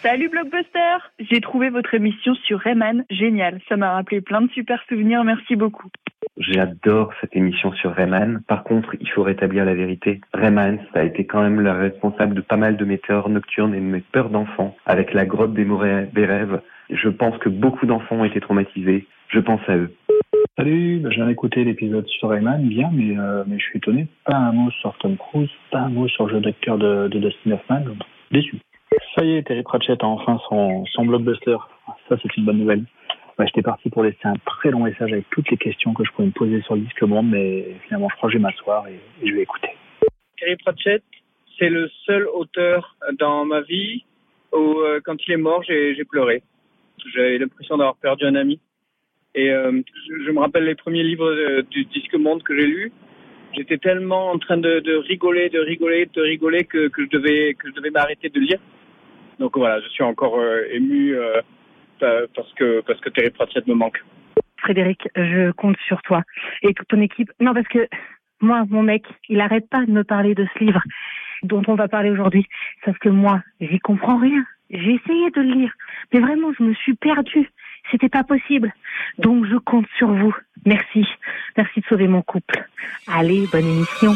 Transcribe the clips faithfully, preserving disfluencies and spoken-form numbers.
Salut Blockbuster! J'ai trouvé votre émission sur Rayman géniale. Ça m'a rappelé plein de super souvenirs, merci beaucoup. J'adore cette émission sur Rayman. Par contre, il faut rétablir la vérité. Rayman, ça a été quand même le responsable de pas mal de mes terreurs nocturnes et de mes peurs d'enfants. Avec la grotte des mauvais rêves, je pense que beaucoup d'enfants ont été traumatisés. Je pense à eux. Salut, bah, je viens d'écouter l'épisode sur Rayman, bien, mais, euh, mais je suis étonné. Pas un mot sur Tom Cruise, pas un mot sur le jeu d'acteur de, de Dustin Hoffman. Déçu. Ça y est, Terry Pratchett a enfin son, son blockbuster. Ça, c'est une bonne nouvelle. Bah, j'étais parti pour laisser un très long message avec toutes les questions que je pouvais me poser sur le disque monde, mais finalement, je crois que je vais m'asseoir et, et je vais écouter. Terry Pratchett, c'est le seul auteur dans ma vie où, euh, quand il est mort, j'ai, j'ai pleuré. J'avais l'impression d'avoir perdu un ami. Et euh, je, je me rappelle les premiers livres de, du disque monde que j'ai lus. J'étais tellement en train de, de rigoler, de rigoler, de rigoler que, que je devais que je devais m'arrêter de lire. Donc voilà, je suis encore euh, ému euh, parce que parce que Terry Pratchett me manque. Frédéric, je compte sur toi et toute ton équipe. Non, parce que moi, mon mec, il arrête pas de me parler de ce livre dont on va parler aujourd'hui. Sauf que moi, j'y comprends rien. J'ai essayé de le lire, mais vraiment, je me suis perdue. C'était pas possible. Donc, je compte sur vous. Merci. Merci de sauver mon couple. Allez, bonne émission.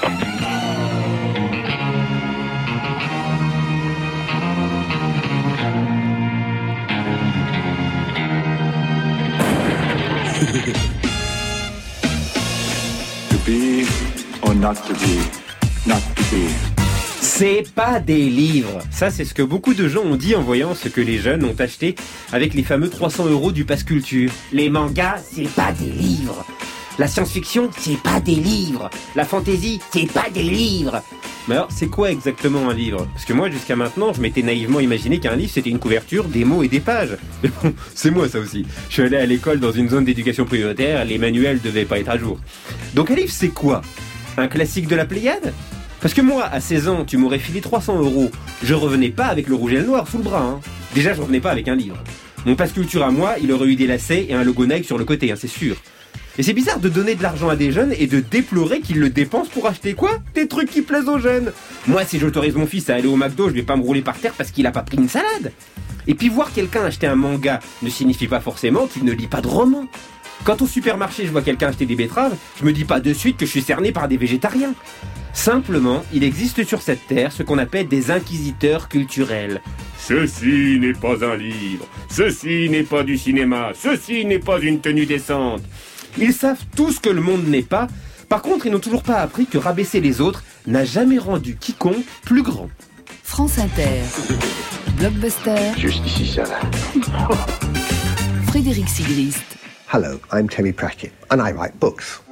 To be or not to be, not to be. C'est pas des livres. Ça, c'est ce que beaucoup de gens ont dit en voyant ce que les jeunes ont acheté avec les fameux trois cents euros du Pass Culture. Les mangas, c'est pas des livres. La science-fiction, c'est pas des livres. La fantasy, c'est pas des livres. Mais alors, c'est quoi exactement un livre ? Parce que moi, jusqu'à maintenant, je m'étais naïvement imaginé qu'un livre, c'était une couverture, des mots et des pages. Mais bon, c'est moi ça aussi. Je suis allé à l'école dans une zone d'éducation prioritaire, les manuels devaient pas être à jour. Donc un livre, c'est quoi ? Un classique de la Pléiade ? Parce que moi, à seize ans, tu m'aurais filé trois cents euros. Je revenais pas avec le rouge et le noir sous le bras. Hein. Déjà, je revenais pas avec un livre. Mon Pass Culture à moi, il aurait eu des lacets et un logo Nike sur le côté, hein, c'est sûr. Et c'est bizarre de donner de l'argent à des jeunes et de déplorer qu'ils le dépensent pour acheter quoi ? Des trucs qui plaisent aux jeunes. Moi, si j'autorise mon fils à aller au McDo, je vais pas me rouler par terre parce qu'il a pas pris une salade. Et puis voir quelqu'un acheter un manga ne signifie pas forcément qu'il ne lit pas de romans. Quand au supermarché, je vois quelqu'un acheter des betteraves, je me dis pas de suite que je suis cerné par des végétariens. Simplement, il existe sur cette terre ce qu'on appelle des inquisiteurs culturels. Ceci n'est pas un livre, ceci n'est pas du cinéma, ceci n'est pas une tenue décente. Ils savent tout ce que le monde n'est pas. Par contre, ils n'ont toujours pas appris que rabaisser les autres n'a jamais rendu quiconque plus grand. France Inter. Blockbuster. Juste ici, ça va. Frédéric Sigrist. Hello, I'm Terry Pratchett, and I write books.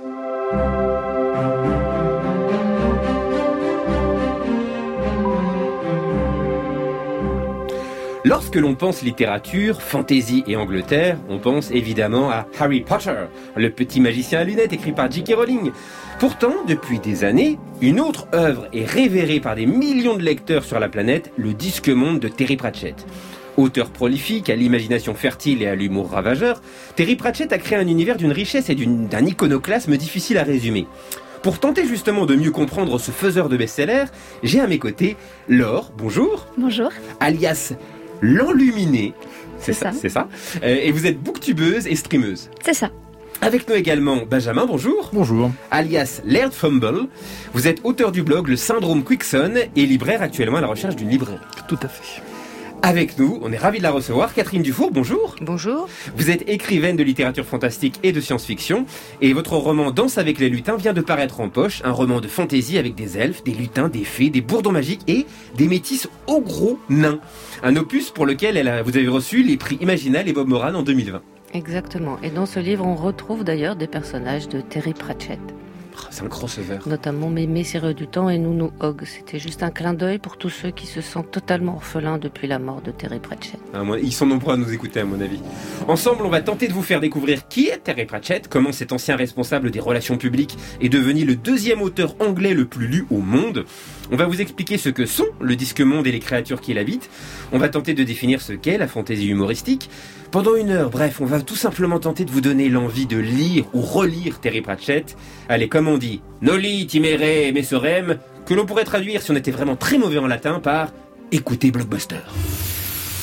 Lorsque l'on pense littérature, fantasy et Angleterre, on pense évidemment à Harry Potter, le petit magicien à lunettes écrit par J K Rowling. Pourtant, depuis des années, une autre œuvre est révérée par des millions de lecteurs sur la planète, le disque monde de Terry Pratchett. Auteur prolifique, à l'imagination fertile et à l'humour ravageur, Terry Pratchett a créé un univers d'une richesse et d'une, d'un iconoclasme difficile à résumer. Pour tenter justement de mieux comprendre ce faiseur de best-sellers, j'ai à mes côtés Laure, bonjour. Bonjour. Alias l'enluminé, c'est, c'est ça, ça, c'est ça. Euh, et vous êtes booktubeuse et streameuse. C'est ça. Avec nous également Benjamin, bonjour. Bonjour. Alias Laird Fumble. Vous êtes auteur du blog Le Syndrome Quickson et libraire actuellement à la recherche d'une librairie. Tout à fait. Avec nous, on est ravis de la recevoir, Catherine Dufour, bonjour. Bonjour. Vous êtes écrivaine de littérature fantastique et de science-fiction, et votre roman Danse avec les lutins vient de paraître en poche, un roman de fantaisie avec des elfes, des lutins, des fées, des bourdons magiques et des métis au gros nains. Un opus pour lequel elle a, vous avez reçu les prix Imaginal et Bob Moran en deux mille vingt. Exactement, et dans ce livre, on retrouve d'ailleurs des personnages de Terry Pratchett. C'est un crossover. Notamment Mémé, Sireux du Temps et Nounou Hogg. C'était juste un clin d'œil pour tous ceux qui se sentent totalement orphelins depuis la mort de Terry Pratchett. Ah, moi, ils sont nombreux à nous écouter, à mon avis. Ensemble, on va tenter de vous faire découvrir qui est Terry Pratchett, comment cet ancien responsable des relations publiques est devenu le deuxième auteur anglais le plus lu au monde. On va vous expliquer ce que sont le disque monde et les créatures qui l'habitent. On va tenter de définir ce qu'est la fantaisie humoristique. Pendant une heure, bref, on va tout simplement tenter de vous donner l'envie de lire ou relire Terry Pratchett. Allez, comme on dit, noli timere mesorem, que l'on pourrait traduire si on était vraiment très mauvais en latin par écoutez Blockbuster.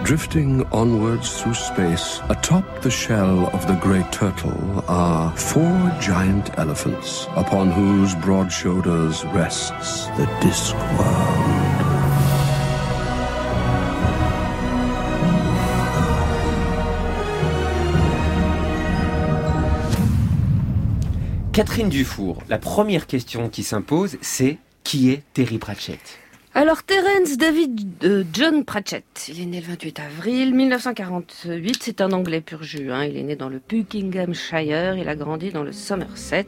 Drifting onwards through space, atop the shell of the great turtle are four giant elephants, upon whose broad shoulders rests the Discworld. Catherine Dufour, la première question qui s'impose, c'est qui est Terry Pratchett ? Alors, Terence David euh, John Pratchett, il est né le vingt-huit avril mille neuf cent quarante-huit, c'est un Anglais pur jus, hein. Il est né dans le Buckinghamshire, il a grandi dans le Somerset,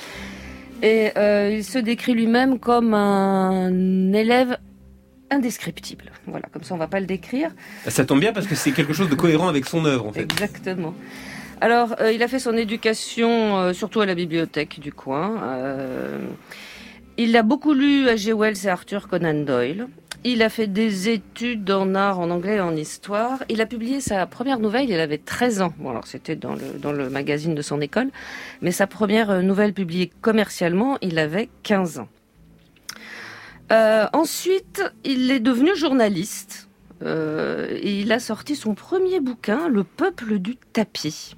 et euh, il se décrit lui-même comme un élève indescriptible. Voilà, comme ça on va pas le décrire. Ça tombe bien parce que c'est quelque chose de cohérent avec son œuvre, en fait. Exactement. Alors, euh, il a fait son éducation euh, surtout à la bibliothèque du coin. Euh, il a beaucoup lu H G Wells et Arthur Conan Doyle. Il a fait des études en art, en anglais et en histoire. Il a publié sa première nouvelle, il avait treize ans. Bon, alors c'était dans le, dans le magazine de son école. Mais sa première nouvelle publiée commercialement, il avait quinze ans. Euh, ensuite, il est devenu journaliste. Euh, et il a sorti son premier bouquin, Le peuple du tapis.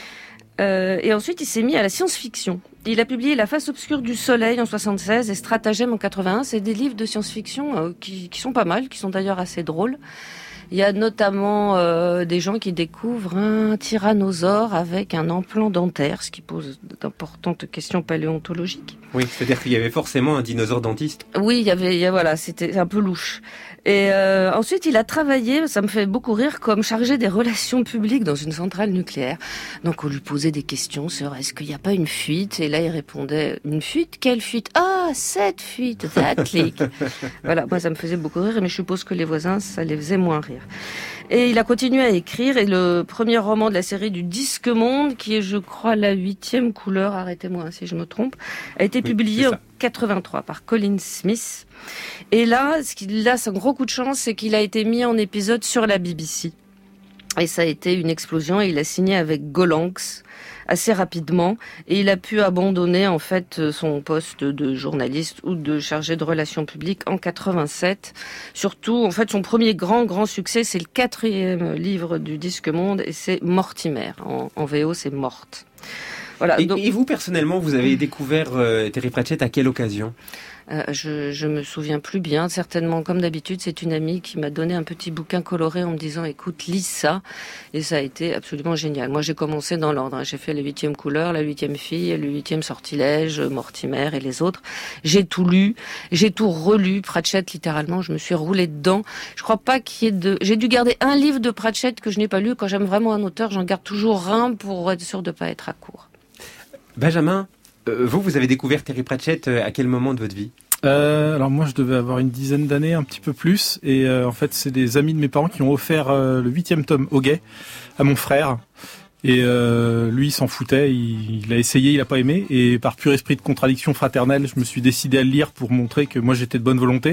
Euh, et ensuite, il s'est mis à la science-fiction. Il a publié La face obscure du soleil en soixante-seize et Stratagème en quatre-vingt-un. C'est des livres de science-fiction euh, qui, qui sont pas mal, qui sont d'ailleurs assez drôles. Il y a notamment euh, des gens qui découvrent un tyrannosaure avec un implant dentaire, ce qui pose d'importantes questions paléontologiques. Oui, c'est-à-dire qu'il y avait forcément un dinosaure dentiste. Oui, il y avait, il y a, voilà, c'était un peu louche. Et euh, ensuite, il a travaillé, ça me fait beaucoup rire, comme chargé des relations publiques dans une centrale nucléaire. Donc, on lui posait des questions sur est-ce qu'il n'y a pas une fuite ? Et là, il répondait une fuite ? Quelle fuite ? Ah, cette fuite, that leak. Voilà, moi, ça me faisait beaucoup rire, mais je suppose que les voisins, ça les faisait moins rire. Et il a continué à écrire, et le premier roman de la série du Disque Monde, qui est, je crois, la huitième couleur, arrêtez-moi si je me trompe, a été publié oui, en quatre-vingt-trois par Colin Smith. Et là, ce qui, là, c'est un gros coup de chance, c'est qu'il a été mis en épisode sur la B B C. Et ça a été une explosion, et il a signé avec Gollancz assez rapidement, et il a pu abandonner en fait son poste de journaliste ou de chargé de relations publiques en quatre-vingt-sept. Surtout, en fait, son premier grand grand succès, c'est le quatrième livre du Disque Monde, et c'est Mortimer. En, en V O, c'est Morte. Voilà. Et, donc... et vous personnellement, vous avez découvert euh, Terry Pratchett à quelle occasion ? Euh, je, je me souviens plus bien. Certainement, comme d'habitude, c'est une amie qui m'a donné un petit bouquin coloré en me disant, écoute, lis ça. Et ça a été absolument génial. Moi, j'ai commencé dans l'ordre. Hein. J'ai fait la huitième couleur, la huitième fille, le huitième sortilège, Mortimer et les autres. J'ai tout lu. J'ai tout relu. Pratchett, littéralement, je me suis roulée dedans. Je crois pas qu'il y ait de... J'ai dû garder un livre de Pratchett que je n'ai pas lu. Quand j'aime vraiment un auteur, j'en garde toujours un pour être sûr de pas être à court. Benjamin, euh, vous, vous avez découvert Terry Pratchett à quel moment de votre vie ? Euh, alors moi je devais avoir une dizaine d'années, un petit peu plus, et euh, en fait c'est des amis de mes parents qui ont offert euh, le huitième tome Hoguet à mon frère, et euh, lui il s'en foutait, il, il a essayé, il a pas aimé, et par pur esprit de contradiction fraternelle, je me suis décidé à le lire pour montrer que moi j'étais de bonne volonté.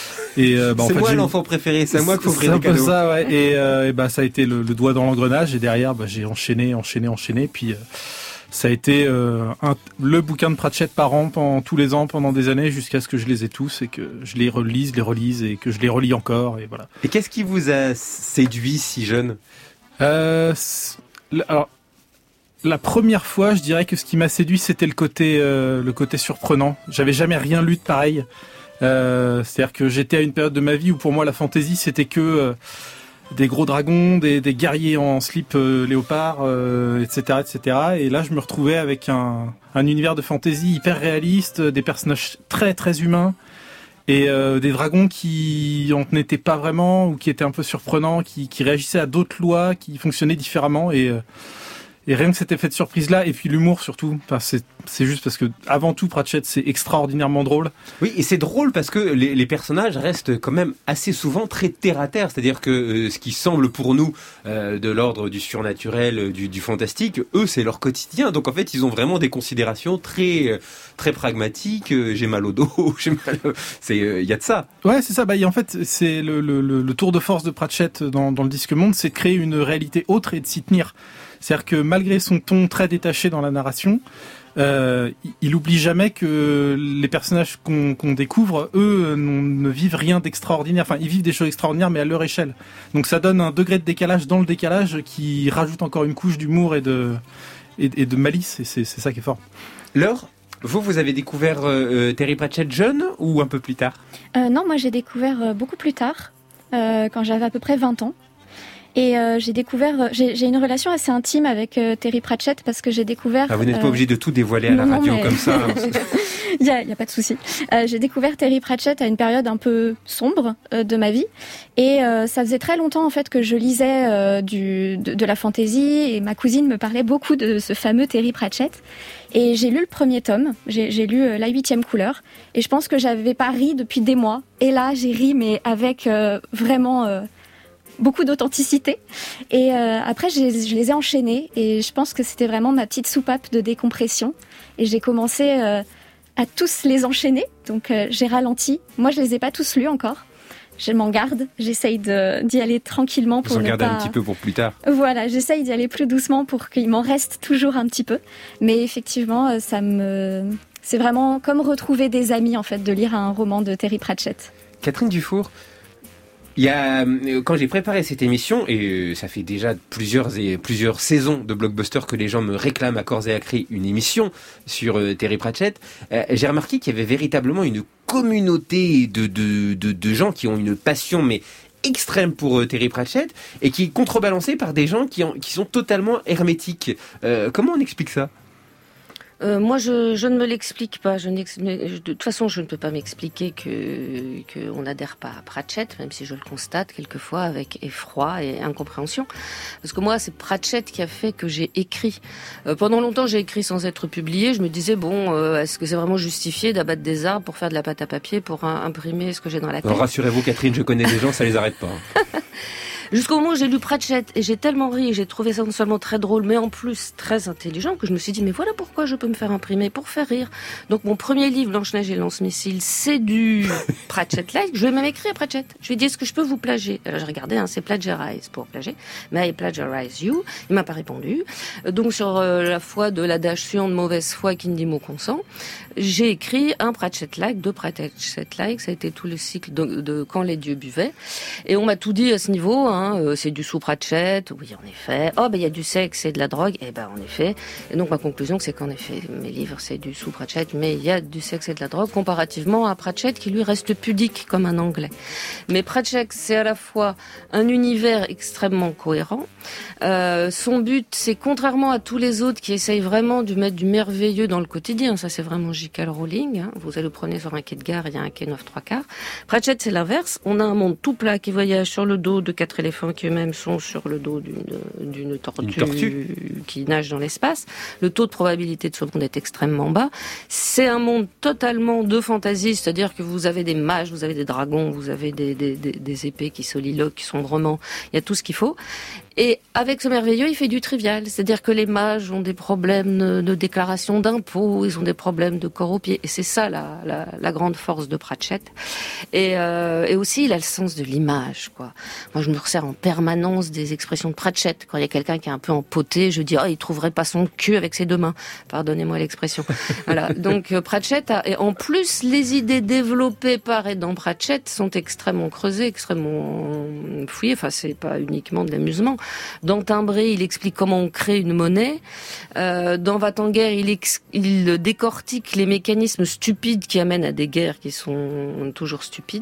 Et euh, bah, c'est en fait, moi j'ai... l'enfant préféré, c'est à moi qu'il faut offrir des cadeaux. C'est un peu ça, ouais. Et, euh, et bah ça a été le, le doigt dans l'engrenage, et derrière bah, j'ai enchaîné, enchaîné, enchaîné, puis. Euh, Ça a été euh, un, le bouquin de Pratchett par an pendant tous les ans, pendant des années, jusqu'à ce que je les ai tous et que je les relise, les relise et que je les relis encore, et voilà. Et qu'est-ce qui vous a séduit si jeune ? euh, Alors, la première fois, je dirais que ce qui m'a séduit, c'était le côté, euh, le côté surprenant. J'avais jamais rien lu de pareil. Euh, c'est-à-dire que j'étais à une période de ma vie où pour moi la fantasy, c'était que... Euh, des gros dragons, des, des guerriers en slip euh, léopard, euh, et cetera, et cetera. Et là, je me retrouvais avec un, un univers de fantasy hyper réaliste, des personnages très très humains, et euh, des dragons qui en n'étaient pas vraiment, ou qui étaient un peu surprenants, qui, qui réagissaient à d'autres lois, qui fonctionnaient différemment. Et, euh, et rien que cet effet de surprise-là, et puis l'humour surtout. Enfin, c'est, c'est juste parce que, avant tout, Pratchett, c'est extraordinairement drôle. Oui, et c'est drôle parce que les, les personnages restent quand même assez souvent très terre-à-terre. C'est-à-dire que euh, ce qui semble pour nous euh, de l'ordre du surnaturel, du, du fantastique, eux, c'est leur quotidien. Donc en fait, ils ont vraiment des considérations très, très pragmatiques. Euh, j'ai mal au dos, j'ai mal... C'est, il euh, y a de ça. Ouais, c'est ça. Bah, en fait, c'est le, le, le, le tour de force de Pratchett dans, dans le Disque Monde, c'est de créer une réalité autre et de s'y tenir. C'est-à-dire que malgré son ton très détaché dans la narration, euh, il oublie jamais que les personnages qu'on, qu'on découvre, eux, ne vivent rien d'extraordinaire. Enfin, ils vivent des choses extraordinaires, mais à leur échelle. Donc ça donne un degré de décalage dans le décalage qui rajoute encore une couche d'humour et de, et, et de malice, et c'est, c'est ça qui est fort. Laure, vous, vous avez découvert euh, Terry Pratchett jeune ou un peu plus tard ? euh, Non, moi j'ai découvert euh, beaucoup plus tard, euh, quand j'avais à peu près vingt ans. Et euh, j'ai découvert, j'ai, j'ai une relation assez intime avec euh, Terry Pratchett parce que j'ai découvert... Ah, vous n'êtes euh... pas obligé de tout dévoiler à la non, radio mais... comme ça. Il y a, il y a pas de souci. Euh, j'ai découvert Terry Pratchett à une période un peu sombre euh, de ma vie, et euh, ça faisait très longtemps en fait que je lisais euh, du de, de la fantasy, et ma cousine me parlait beaucoup de ce fameux Terry Pratchett. Et j'ai lu le premier tome, j'ai, j'ai lu euh, La huitième couleur, et je pense que j'avais pas ri depuis des mois. Et là, j'ai ri, mais avec euh, vraiment euh, beaucoup d'authenticité. Et euh, après, je, je les ai enchaînés, et je pense que c'était vraiment ma petite soupape de décompression. Et j'ai commencé euh, à tous les enchaîner, donc euh, j'ai ralenti. Moi, je les ai pas tous lus encore. Je m'en garde, j'essaye de, d'y aller tranquillement pour Vous en ne gardez pas... un petit peu pour plus tard. Voilà, j'essaye d'y aller plus doucement pour qu'il m'en reste toujours un petit peu. Mais effectivement, ça me... c'est vraiment comme retrouver des amis, en fait, de lire un roman de Terry Pratchett. Catherine Dufour, il y a, quand j'ai préparé cette émission, et ça fait déjà plusieurs, et plusieurs saisons de Blockbuster que les gens me réclament à corps et à cri une émission sur euh, Terry Pratchett, euh, j'ai remarqué qu'il y avait véritablement une communauté de, de, de, de gens qui ont une passion, mais extrême pour euh, Terry Pratchett, et qui est contrebalancée par des gens qui, ont, qui sont totalement hermétiques. Euh, comment on explique ça ? Euh, moi, je, je ne me l'explique pas. Je de toute façon, je ne peux pas m'expliquer que qu'on n'adhère pas à Pratchett, même si je le constate quelquefois avec effroi et incompréhension. Parce que moi, c'est Pratchett qui a fait que j'ai écrit. Euh, pendant longtemps, j'ai écrit sans être publié. Je me disais, bon, euh, est-ce que c'est vraiment justifié d'abattre des arbres pour faire de la pâte à papier, pour un, imprimer ce que j'ai dans la tête ? Alors, rassurez-vous, Catherine, je connais des gens, ça les arrête pas. Jusqu'au moment où j'ai lu Pratchett, et j'ai tellement ri, et j'ai trouvé ça non seulement très drôle, mais en plus très intelligent, que je me suis dit, mais voilà pourquoi je peux me faire imprimer, pour faire rire. Donc mon premier livre, Blanche-Neige et le lance-missile, c'est du Pratchett-like. Je lui ai même écrit à Pratchett. Je lui ai dit, est-ce que je peux vous plagier ? Alors j'ai regardé, hein, c'est plagiarize pour plagier. Mais I plagiarize you. Il m'a pas répondu. Donc sur euh, la foi de l'adage suivant de mauvaise foi qui ne dit mot consent, j'ai écrit un Pratchett-like, deux Pratchett-like. Ça a été tout le cycle de, de Quand les dieux buvaient. Et on m'a tout dit à ce niveau, hein. Euh, c'est du sous Pratchett, oui en effet. Oh ben il y a du sexe et de la drogue, eh ben en effet. Et donc ma conclusion c'est qu'en effet mes livres c'est du sous Pratchett, mais il y a du sexe et de la drogue comparativement à Pratchett qui lui reste pudique comme un Anglais. Mais Pratchett c'est à la fois un univers extrêmement cohérent. Euh, son but c'est contrairement à tous les autres qui essayent vraiment de mettre du merveilleux dans le quotidien. Ça c'est vraiment J K Rowling. Hein. Vous allez le prendre sur un quai de gare, il y a un quai neuf trois quarts. Pratchett c'est l'inverse. On a un monde tout plat qui voyage sur le dos de quatre éléphants qui eux-mêmes sont sur le dos d'une, d'une tortue, Une tortue qui nage dans l'espace. Le taux de probabilité de ce monde est extrêmement bas. C'est un monde totalement de fantaisie, c'est-à-dire que vous avez des mages, vous avez des dragons, vous avez des, des, des, des épées qui soliloquent, qui sont romans. Il y a tout ce qu'il faut. Et avec ce merveilleux, il fait du trivial. C'est-à-dire que les mages ont des problèmes de, de déclaration d'impôts, ils ont des problèmes de corps aux pieds. Et c'est ça la, la, la grande force de Pratchett. Et, euh, et aussi, il a le sens de l'image, quoi. Moi, je me resserre en permanence des expressions de Pratchett. Quand il y a quelqu'un qui est un peu empoté, je dis « Oh, il trouverait pas son cul avec ses deux mains. » Pardonnez-moi l'expression. Voilà. Donc, Pratchett a... Et en plus, les idées développées par et dans Pratchett sont extrêmement creusées, extrêmement fouillées. Enfin, c'est pas uniquement de l'amusement. Dans Timbré, il explique comment on crée une monnaie. Euh, dans Va-t-en-guerre, il, ex- il décortique les mécanismes stupides qui amènent à des guerres qui sont toujours stupides.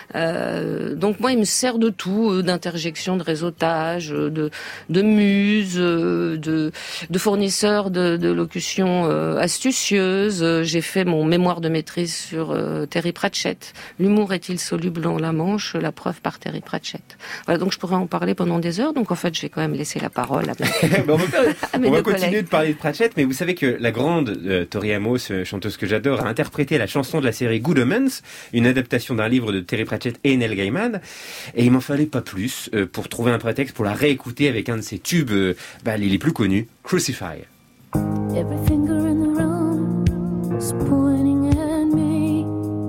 Euh, donc moi, il me sert de tout, euh, d'interjection, de réseautage, de, de muse, euh, de, de fournisseurs de, de locutions euh, astucieuses. Euh, j'ai fait mon mémoire de maîtrise sur euh, Terry Pratchett. L'humour est-il soluble dans la Manche ? La preuve par Terry Pratchett. Voilà, donc je pourrais en parler pendant des heures. Donc en fait, je vais quand même laisser la parole à, on va, faire, à mes on va deux continuer collègues. de parler de Pratchett, mais vous savez que la grande euh, Tori Amos, euh, chanteuse que j'adore, a interprété la chanson de la série Good Omens, une adaptation d'un livre de Terry Pratchett et Neil Gaiman, et il m'en fallait pas plus euh, pour trouver un prétexte pour la réécouter avec un de ses tubes euh, bah, les, les plus connus, Crucify. Every finger in the room is pointing at me.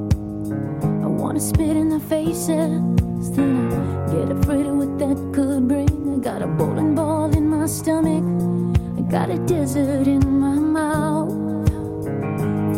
I wanna spit in their faces, then I get afraid of what that could bring. I got a bowling ball in my stomach, I got a desert in my mouth.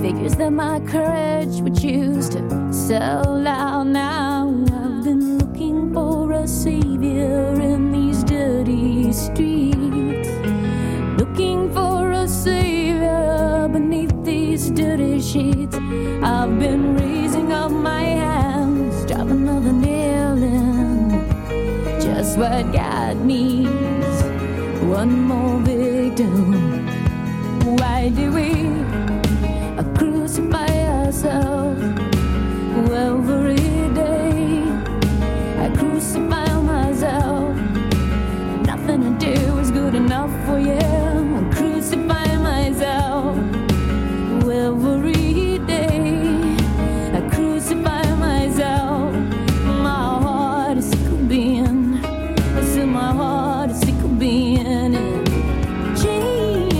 Figures that my courage would choose to sell out now. I've been looking for a savior in these dirty streets. Looking for a savior beneath these dirty sheets. I've been raising up my hands, drop another nail in. Just what God needs, one more victim. Why do we crucify ourselves every day? I crucify myself. Nothing to do is good enough for you. I crucify myself every day. I crucify myself. My heart is sick of being. I said my heart is sick of being in chains.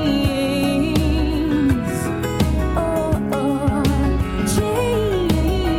Oh, oh, chains.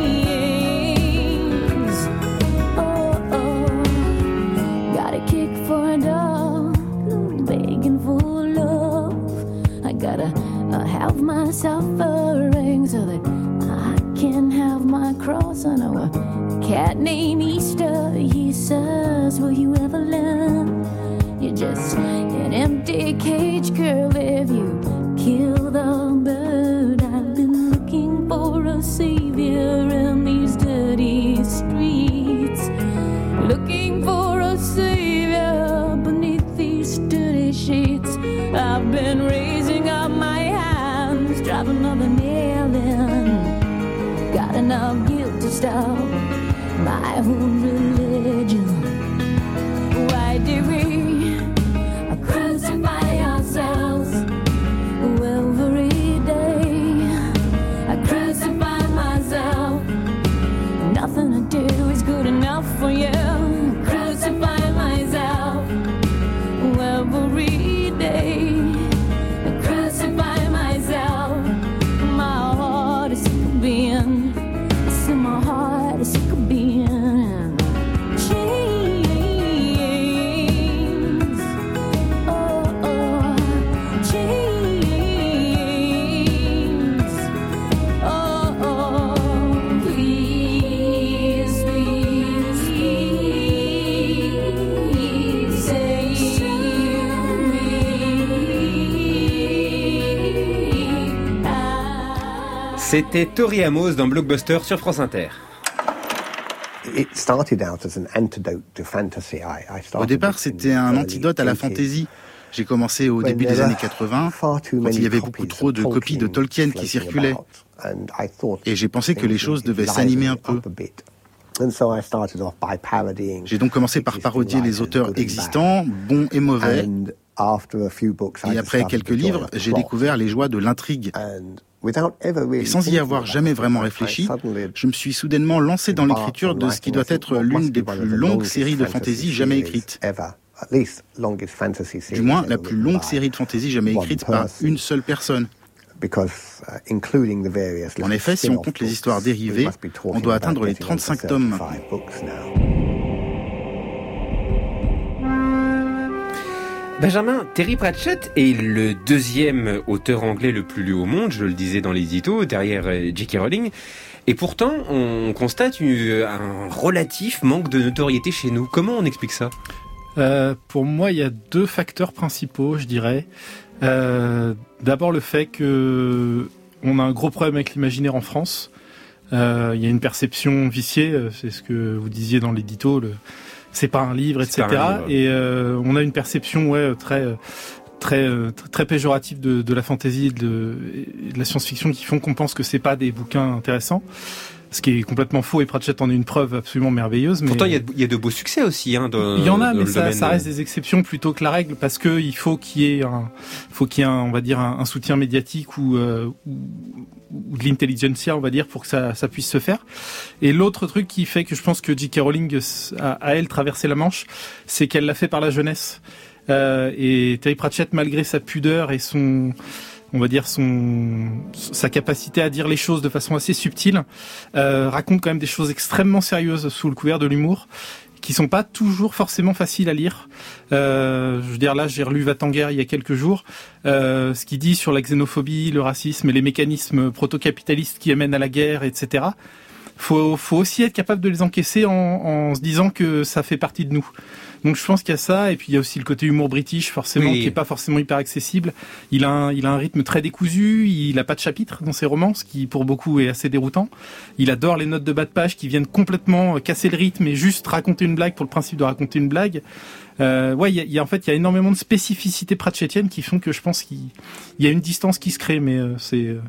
Oh, oh. Got a kick for a dog, begging for love. I gotta uh, have my suffering so that I can have my cross. I know a cat named Easter. He says, will you ever learn? You're just an empty cage, girl, if you kill the bird. I've been looking for a savior in these dirty streets. Looking for a savior beneath these dirty sheets. I've been raising up my hands, drop another nail in. Got enough guilt to stop my own religion. Why do we crucify ourselves every day? I crucify myself. Nothing to do is good enough for you. Crucify myself every day. I crucify myself. My heart is sick of being. I said my heart is sick of being chains. Oh, oh, chains. Oh, oh, please, please, please save me. C'était Tori Amos dans Blockbuster sur France Inter. Au départ, c'était un antidote à la fantaisie. J'ai commencé au début des années quatre-vingts, quand il y avait beaucoup trop de copies de Tolkien qui circulaient. Et j'ai pensé que les choses devaient s'animer un peu. J'ai donc commencé par parodier les auteurs existants, bons et mauvais. Et après quelques livres, j'ai découvert les joies de l'intrigue. Et sans y avoir jamais vraiment réfléchi, je me suis soudainement lancé dans l'écriture de ce qui doit être l'une des plus longues séries de fantasy jamais écrites. Du moins, la plus longue série de fantasy jamais écrite par une seule personne. En effet, si on compte les histoires dérivées, on doit atteindre les trente-cinq tomes maintenant. Benjamin, Terry Pratchett est le deuxième auteur anglais le plus lu au monde, je le disais dans l'édito, derrière J K Rowling. Et pourtant, on constate une, un relatif manque de notoriété chez nous. Comment on explique ça ? euh, Pour moi, il y a deux facteurs principaux, je dirais. Euh, d'abord, le fait que on a un gros problème avec l'imaginaire en France. Euh, il y a une perception viciée, c'est ce que vous disiez dans l'édito, le... c'est pas un livre, et cetera. Un livre. Et euh, on a une perception ouais très très très péjorative de, de la fantasy et de, de la science-fiction qui font qu'on pense que c'est pas des bouquins intéressants. Ce qui est complètement faux, et Pratchett en est une preuve absolument merveilleuse. Mais pourtant, il y a, il y a de beaux succès aussi. Hein, dans, il y en a, mais ça, domaine... ça reste des exceptions plutôt que la règle, parce que il faut qu'il y ait un, faut qu'il y ait un, on va dire, un, un soutien médiatique ou, euh, ou, ou de l'intelligentsia, on va dire, pour que ça, ça puisse se faire. Et l'autre truc qui fait que je pense que J K Rowling a, a elle traversé la Manche, c'est qu'elle l'a fait par la jeunesse. Euh, et Terry Pratchett, malgré sa pudeur et son on va dire son sa capacité à dire les choses de façon assez subtile, euh, raconte quand même des choses extrêmement sérieuses sous le couvert de l'humour, qui sont pas toujours forcément faciles à lire. Euh, je veux dire, là, j'ai relu Va-t-en-guerre il y a quelques jours, euh, ce qu'il dit sur la xénophobie, le racisme et les mécanismes proto-capitalistes qui amènent à la guerre, et cetera. Faut, faut aussi être capable de les encaisser en, en se disant que ça fait partie de nous. Donc je pense qu'il y a ça, et puis il y a aussi le côté humour british, forcément, oui. qui est pas forcément hyper accessible. Il a un, il a un rythme très décousu, il a pas de chapitres dans ses romans, ce qui pour beaucoup est assez déroutant. Il adore les notes de bas de page qui viennent complètement casser le rythme et juste raconter une blague pour le principe de raconter une blague. Euh, ouais, il y a, il y a en fait il y a énormément de spécificités pratchettiennes qui font que je pense qu'il il y a une distance qui se crée, mais euh, c'est euh,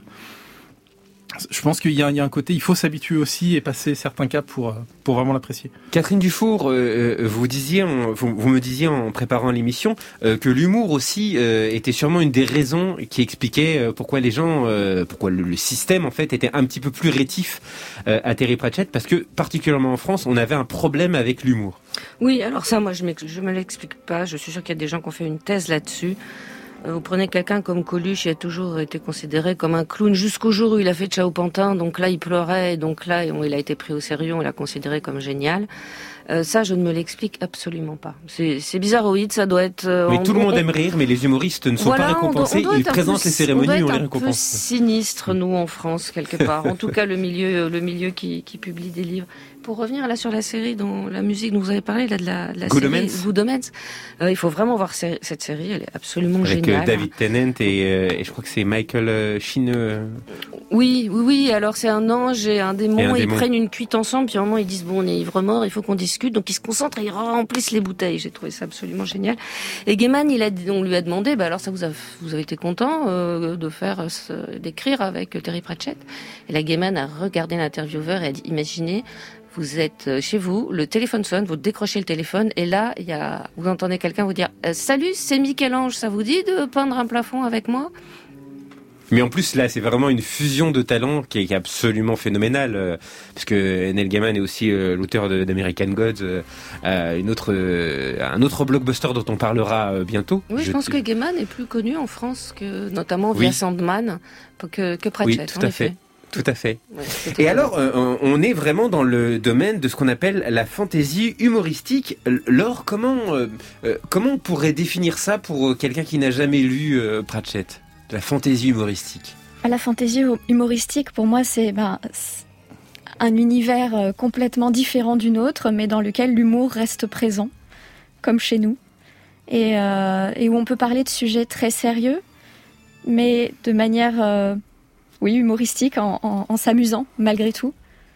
je pense qu'il y a, il y a un côté, il faut s'habituer aussi et passer certains caps pour pour vraiment l'apprécier. Catherine Dufour, euh, vous disiez, en, vous, vous me disiez en préparant l'émission euh, que l'humour aussi euh, était sûrement une des raisons qui expliquait euh, pourquoi les gens, euh, pourquoi le, le système en fait était un petit peu plus rétif euh, à Terry Pratchett, parce que particulièrement en France, on avait un problème avec l'humour. Oui, alors ça, moi, je je me l'explique pas. Je suis sûre qu'il y a des gens qui ont fait une thèse là-dessus. Vous prenez quelqu'un comme Coluche, il a toujours été considéré comme un clown jusqu'au jour où il a fait Ciao Pantin, donc là il pleurait, et donc là il a été pris au sérieux, on l'a considéré comme génial. Euh, ça, je ne me l'explique absolument pas. C'est, c'est bizarroïde, ça doit être... Euh, mais tout le monde on... aime rire, mais les humoristes ne sont voilà, pas récompensés, on doit, on doit ils présentent peu, les cérémonies, on, on les récompense. On doit être un peu sinistre, nous, en France, quelque part. En tout cas, le milieu, le milieu qui, qui publie des livres. Pour revenir là sur la série dont la musique dont vous avez parlé, là, de la, de la Good série Omens. Good Omens, euh, il faut vraiment voir sé- cette série, elle est absolument avec géniale. Avec euh, David Tennant et, euh, et je crois que c'est Michael euh, Sheen. Euh... Oui, oui, oui, alors c'est un ange et un démon, et un ils démon. prennent une cuite ensemble, puis à un moment ils disent bon, on est ivre-mort, il faut qu'on discute, donc ils se concentrent et ils remplissent les bouteilles. J'ai trouvé ça absolument génial. Et Gaiman, il a, on lui a demandé, bah alors ça vous a, vous avez été content euh, de faire, euh, d'écrire avec Terry Pratchett. Et la Gaiman a regardé l'intervieweur et a dit, imaginez, vous êtes chez vous, le téléphone sonne, vous décrochez le téléphone, et là, il y a, vous entendez quelqu'un vous dire « Salut, c'est Michel-Ange, ça vous dit de peindre un plafond avec moi ?» Mais en plus, là, c'est vraiment une fusion de talents qui est, qui est absolument phénoménale, euh, parce que Neil Gaiman est aussi euh, l'auteur de, d'American Gods, euh, une autre, euh, un autre blockbuster dont on parlera euh, bientôt. Oui, je, je pense t... que Gaiman est plus connu en France, que notamment via oui. Sandman, que, que Pratchett, oui, tout en à effet. fait. Tout à fait. Ouais, et alors, euh, on est vraiment dans le domaine de ce qu'on appelle la fantaisie humoristique. Laure, comment, euh, euh, comment on pourrait définir ça pour quelqu'un qui n'a jamais lu euh, Pratchett ? La fantaisie humoristique. La fantaisie humoristique, pour moi, c'est, ben, c'est un univers complètement différent du nôtre, mais dans lequel l'humour reste présent, comme chez nous, et, euh, et où on peut parler de sujets très sérieux, mais de manière... Euh, Oui, humoristique, en, en, en s'amusant, malgré tout.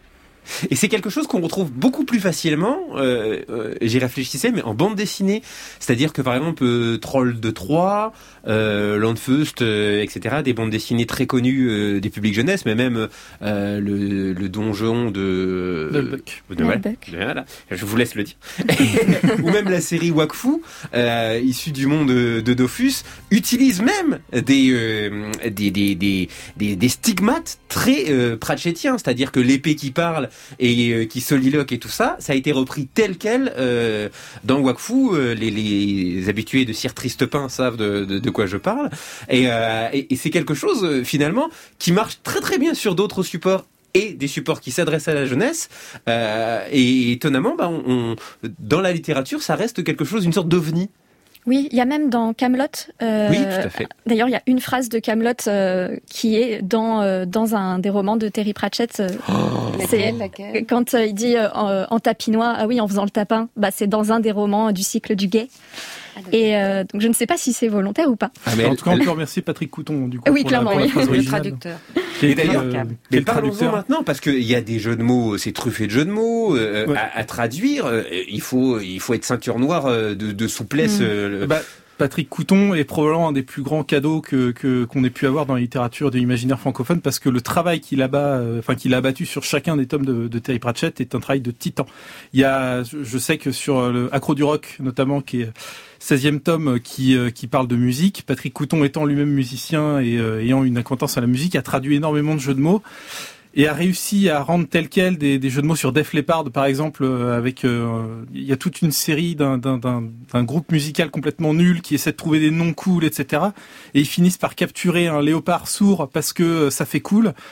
Et c'est quelque chose qu'on retrouve beaucoup plus facilement, euh, euh, j'y réfléchissais, mais en bande dessinée. C'est-à-dire que, par exemple, euh, Troll de Troyes, euh, Landfeust, euh, et cetera, des bandes dessinées très connues euh, des publics jeunesse, mais même euh, le, le donjon de... Nullbuck. De, voilà, voilà, je vous laisse le dire. Ou même la série Wakfu, euh, issue du monde de, de Dofus, utilise même des, euh, des, des, des, des, des stigmates très euh, pratchettiens. C'est-à-dire que l'épée qui parle et euh, qui soliloque et tout ça, ça a été repris tel quel euh, dans Wakfu. Euh, les, les habitués de Sire Tristepin savent de, de, de quoi je parle. Et, euh, et, et c'est quelque chose, euh, finalement, qui marche très très bien sur d'autres supports et des supports qui s'adressent à la jeunesse. Euh, et étonnamment, bah, on, on, dans la littérature, ça reste quelque chose, une sorte d'ovni. Oui, il y a même dans Camelot. Euh, oui, tout à fait. D'ailleurs, il y a une phrase de Camelot euh, qui est dans euh, dans un des romans de Terry Pratchett. Euh, oh. C'est laquelle, laquelle quand euh, il dit euh, en, en tapinois, ah oui, en faisant le tapin. Bah, c'est dans un des romans du cycle du guet. Ah, et euh, donc je ne sais pas si c'est volontaire ou pas. Ah, mais en tout cas, on peut remercier Patrick Couton du coup. Oui, pour clairement, la, pour oui. la le traducteur. Et d'ailleurs, euh, mais parlons-en maintenant, parce qu'il y a des jeux de mots, c'est truffé de jeux de mots euh, ouais. à, à traduire. Euh, il faut, il faut être ceinture noire de, de souplesse. Mmh. Euh, bah, Patrick Couton est probablement un des plus grands cadeaux que, que qu'on ait pu avoir dans la littérature de l'imaginaire francophone, parce que le travail qu'il abat, euh, enfin qu'il a abattu sur chacun des tomes de, de Terry Pratchett est un travail de titan. Il y a, je sais que sur le Accro du rock notamment, qui est seizième tome, qui euh, qui parle de musique, Patrick Couton étant lui-même musicien et euh, ayant une acquaintance à la musique, a traduit énormément de jeux de mots. Et a réussi à rendre tel quel des, des jeux de mots sur Def Leppard, par exemple, euh, avec euh, il y a toute une série d'un, d'un, d'un, d'un groupe musical complètement nul qui essaie de trouver des noms cool, et cetera. Et ils finissent par capturer un léopard sourd parce que ça fait cool.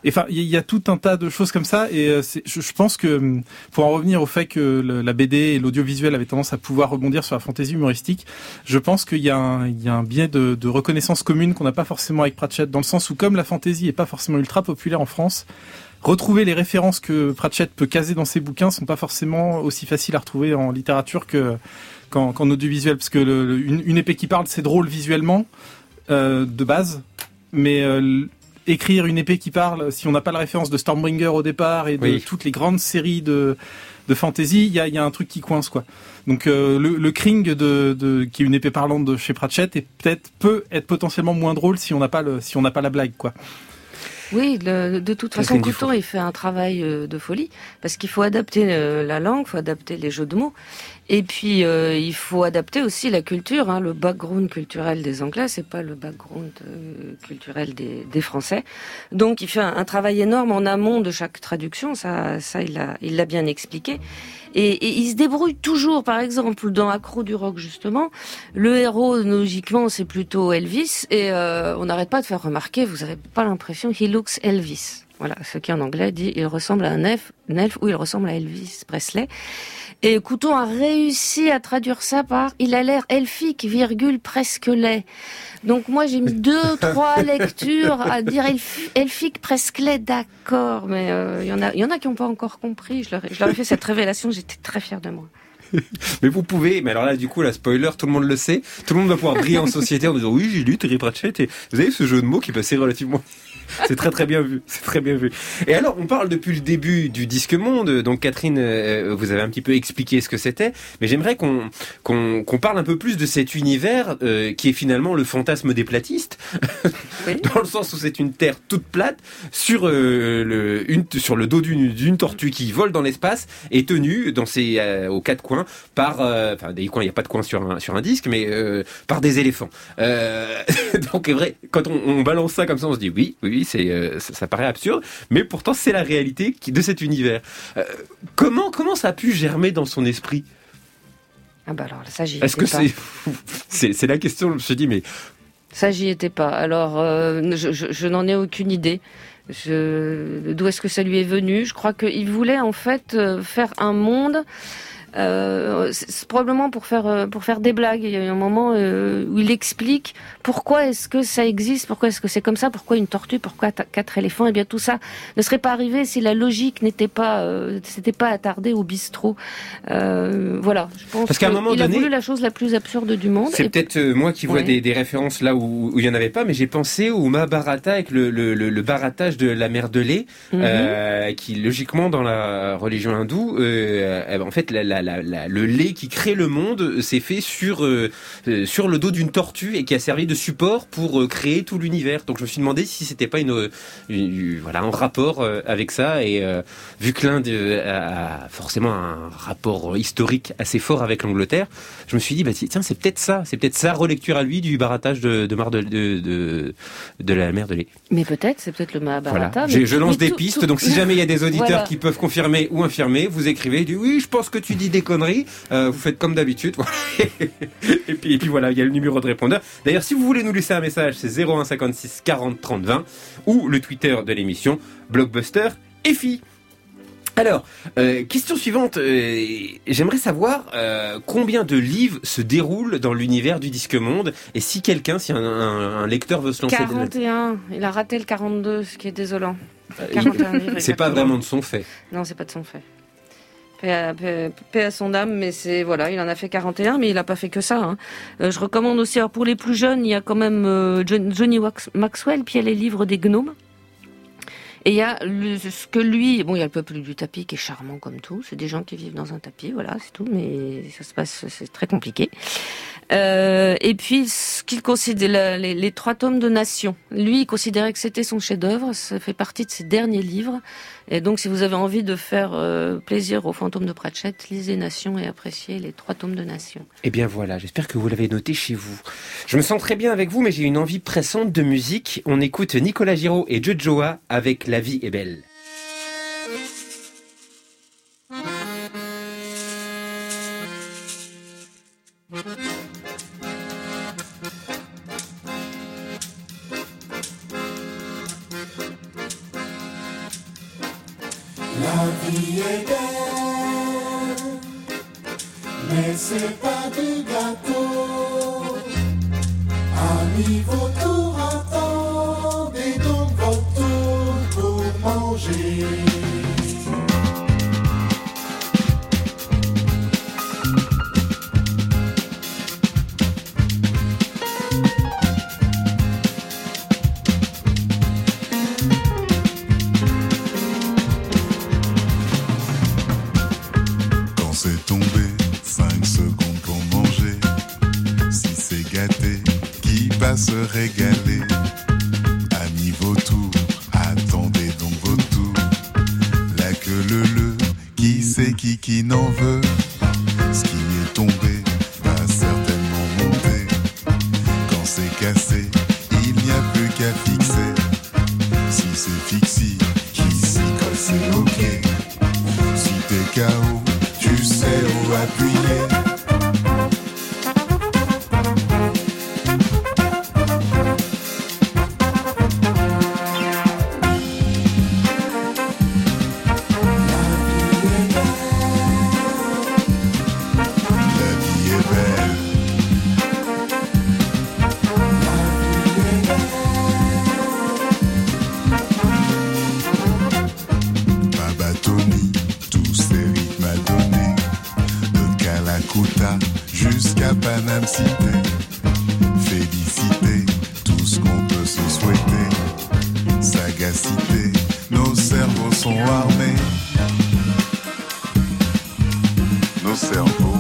enfin, il y a tout un tas de choses comme ça, et euh, c'est, je, je pense que, pour en revenir au fait que le, la B D et l'audiovisuel avaient tendance à pouvoir rebondir sur la fantaisie humoristique, je pense qu'il y a un, il y a un biais de, de reconnaissance commune qu'on n'a pas forcément avec Pratchett, dans le sens où, comme la fantaisie est pas forcément ultra populaire en France, retrouver les références que Pratchett peut caser dans ses bouquins sont pas forcément aussi faciles à retrouver en littérature que qu'en, qu'en audiovisuel, parce que le, une, une épée qui parle, c'est drôle visuellement euh, de base, mais euh, écrire une épée qui parle, si on n'a pas la référence de Stormbringer au départ et de oui. toutes les grandes séries de de fantasy, il y a, y a un truc qui coince, quoi. Donc euh, le, le Kring de, de qui est une épée parlante de chez Pratchett est peut-être peut être potentiellement moins drôle si on n'a pas le si on n'a pas la blague, quoi. Oui, le, de toute façon, Couton, il fait un travail euh, de folie, parce qu'il faut adapter euh, la langue, il faut adapter les jeux de mots, et puis euh, il faut adapter aussi la culture, hein, le background culturel des Anglais, c'est pas le background euh, culturel des, des Français. Donc il fait un, un travail énorme en amont de chaque traduction, ça, ça il l'a, il l'a bien expliqué. Et, et il se débrouille toujours. Par exemple, dans Accro du rock, justement, le héros, logiquement, c'est plutôt Elvis, et euh, on n'arrête pas de faire remarquer, vous n'avez pas l'impression, he looks Elvis. Voilà, ce qui en anglais dit, il ressemble à un elfe, un elfe ou il ressemble à Elvis Presley. Et Couton a réussi à traduire ça par « il a l'air elfique, virgule, presque laid ». Donc moi j'ai mis deux, trois lectures à dire elf, elfique, presque laid, d'accord, mais il euh, y en a, il y en a qui n'ont pas encore compris. Je leur, ai, je leur ai fait cette révélation, j'étais très fière de moi. Mais vous pouvez, mais alors là du coup la spoiler, tout le monde le sait, tout le monde va pouvoir briller en société en disant oui j'ai lu Terry Pratchett et vous avez ce jeu de mots qui passait relativement... C'est très très bien vu, c'est très bien vu. Et alors, on parle depuis le début du Disque Monde, donc Catherine, euh, vous avez un petit peu expliqué ce que c'était, mais j'aimerais qu'on qu'on, qu'on parle un peu plus de cet univers euh, qui est finalement le fantasme des platistes, oui. Dans le sens où c'est une terre toute plate sur euh, le une sur le dos d'une d'une tortue qui vole dans l'espace et tenue dans ses euh, aux quatre coins par euh, enfin des coins, il y a pas de coins sur un sur un disque, mais euh, par des éléphants. Euh, donc c'est vrai, quand on, on balance ça comme ça, on se dit oui, oui. Oui, c'est, euh, ça, ça paraît absurde, mais pourtant c'est la réalité qui, de cet univers. Euh, comment, comment ça a pu germer dans son esprit ? Ah bah alors ça j'y Est-ce étais que pas. c'est, c'est, c'est la question, je me suis dit, mais... Ça j'y étais pas, alors euh, je, je, je n'en ai aucune idée. Je, d'où est-ce que ça lui est venu ? Je crois qu'il voulait en fait faire un monde... Euh, c'est probablement pour faire pour faire des blagues. Il y a un moment euh, où il explique pourquoi est-ce que ça existe, pourquoi est-ce que c'est comme ça, pourquoi une tortue, pourquoi quatre éléphants. Et bien tout ça ne serait pas arrivé si la logique n'était pas euh, s'était pas attardée au bistrot. Euh, voilà, je pense Parce qu'à un moment il donné, a voulu la chose la plus absurde du monde. C'est et... peut-être euh, moi qui vois ouais. des, des références là où, où il y en avait pas, mais j'ai pensé au Mahabharata avec le, le, le, le baratage de la mer de lait, mm-hmm. euh, qui logiquement dans la religion hindoue, euh, en fait la, la La, la, le lait qui crée le monde s'est fait sur euh, sur le dos d'une tortue et qui a servi de support pour euh, créer tout l'univers. Donc je me suis demandé si c'était pas une, une, une voilà un rapport euh, avec ça, et euh, vu que l'Inde a forcément un rapport historique assez fort avec l'Angleterre, je me suis dit bah tiens c'est peut-être ça, c'est peut-être sa relecture à lui du baratage de de, mar de, de, de, de la mer de lait. Mais peut-être c'est peut-être le Mahabharata. Voilà. Mais, je, je lance mais des tout, pistes, tout... donc si jamais il y a des auditeurs voilà. qui peuvent confirmer ou infirmer, vous écrivez, du oui je pense que tu dis des conneries, euh, vous faites comme d'habitude. et, puis, et puis voilà, il y a le numéro de répondeur. D'ailleurs, si vous voulez nous laisser un message, c'est zéro un cinquante-six quarante trente vingt ou le Twitter de l'émission Blockbuster F I. Alors, euh, question suivante, euh, j'aimerais savoir euh, combien de livres se déroulent dans l'univers du Disque Monde, et si quelqu'un, si un, un, un lecteur veut se lancer... quarante et un, il a raté le quarante-deux, ce qui est désolant. quarante et un livres, c'est pas vraiment de son fait. Non, c'est pas de son fait. Paix à, paix, paix à son âme, mais c'est voilà, il en a fait quarante et un, mais il a pas fait que ça. Hein. Euh, je recommande aussi, alors pour les plus jeunes, il y a quand même euh, Johnny Wax, Maxwell, puis il y a les livres des gnomes. Et il y a le, ce que lui, bon, il y a le peuple du tapis qui est charmant comme tout. C'est des gens qui vivent dans un tapis, voilà, c'est tout. Mais ça se passe, c'est très compliqué. Euh, et puis ce qu'il considère les, les trois tomes de Nation. Lui, il considérait que c'était son chef-d'œuvre. Ça fait partie de ses derniers livres. Et donc, si vous avez envie de faire euh, plaisir aux fantômes de Pratchett, lisez Nation et appréciez les trois tomes de Nation. Eh bien voilà, j'espère que vous l'avez noté chez vous. Je me sens très bien avec vous, mais j'ai une envie pressante de musique. On écoute Nicolas Giraud et Jojoa avec La vie est belle. La vie est belle, mais c'est pas du gâteau. Amis, vos tours, attendez donc votre tour pour manger. C'est tombé, cinq secondes pour manger. Si c'est gâté, qui va se régaler? Amis vautours, attendez donc vos tours. La queue le le, qui c'est qui qui n'en veut? Ce qui est tombé va certainement monter. Quand c'est cassé, il n'y a plus qu'à fixer. Si c'est fixé, qui s'y colle c'est ok. Si t'es K O, tu sais où appuyer. La vie est belle. Baba Tony, tous ces rythmes à donner. De Calacuta jusqu'à Paname Cité. Félicité, tout ce qu'on peut se souhaiter. Sagacité, nos cerveaux sont armés. Nos cerveaux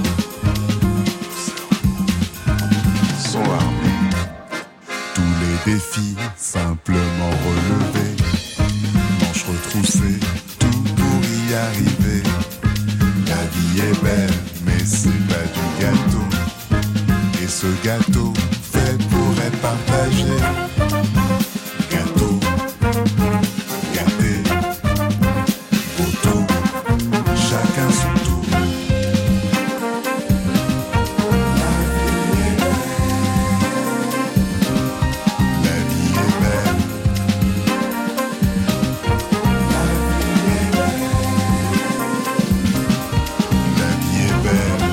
sont armés. Tous les défis simplement relevés. Manches retroussées, tout pour y arriver. La vie est belle, mais c'est pas du gâteau. Et ce gâteau, fait pour être partagé. Gâteau, gâté, photo, chacun son tour. La vie est belle. La vie est belle.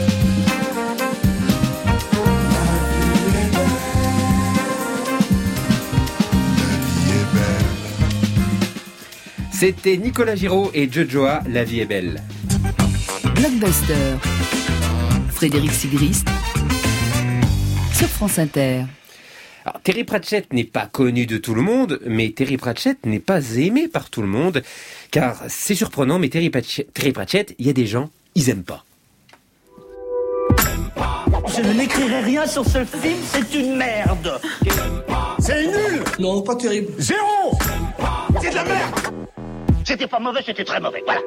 C'était Nicolas Giraud et Jojoa, La vie est belle. Blockbuster. Frédéric Sigrist sur France Inter. Alors, Terry Pratchett n'est pas connu de tout le monde, mais Terry Pratchett n'est pas aimé par tout le monde, car c'est surprenant, mais Terry Pratchett, Terry Pratchett, il y a des gens, ils aiment pas. Je n'écrirai rien sur ce film, c'est une merde. C'est nul. Non, pas terrible. Zéro. C'est de la merde. C'était pas mauvais, c'était très mauvais. Voilà.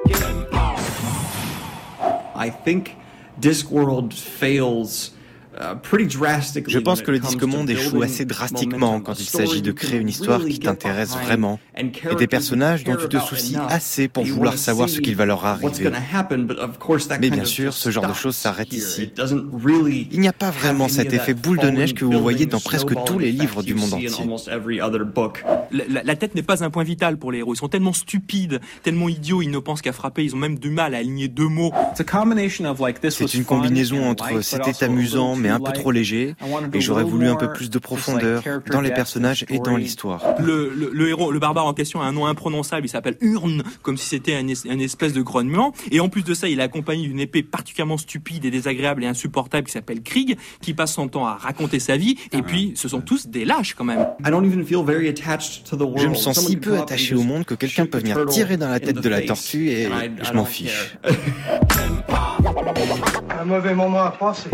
I think Discworld fails. Je pense que le Disque Monde échoue assez drastiquement quand il s'agit de créer une histoire qui t'intéresse vraiment et des personnages dont tu te soucies assez pour vouloir savoir ce qu'il va leur arriver. Mais bien sûr, ce genre de choses s'arrête ici. Il n'y a pas vraiment cet effet boule de neige que vous voyez dans presque tous les livres du monde entier. La, la tête n'est pas un point vital pour les héros. Ils sont tellement stupides, tellement idiots, ils ne pensent qu'à frapper. Ils ont même du mal à aligner deux mots. C'est une combinaison entre c'était amusant mais un peu trop léger, et j'aurais voulu un peu plus de profondeur dans les personnages et dans l'histoire. Le, le, le héros, le barbare en question a un nom imprononçable, il s'appelle Urn, comme si c'était un, un espèce de grognement, et en plus de ça, il est accompagné d'une épée particulièrement stupide et désagréable et insupportable qui s'appelle Krieg, qui passe son temps à raconter sa vie, et puis ce sont tous des lâches quand même. Je me sens si peu attaché au monde que quelqu'un peut venir tirer dans la tête de la tortue et je m'en fiche. Un mauvais moment à passer.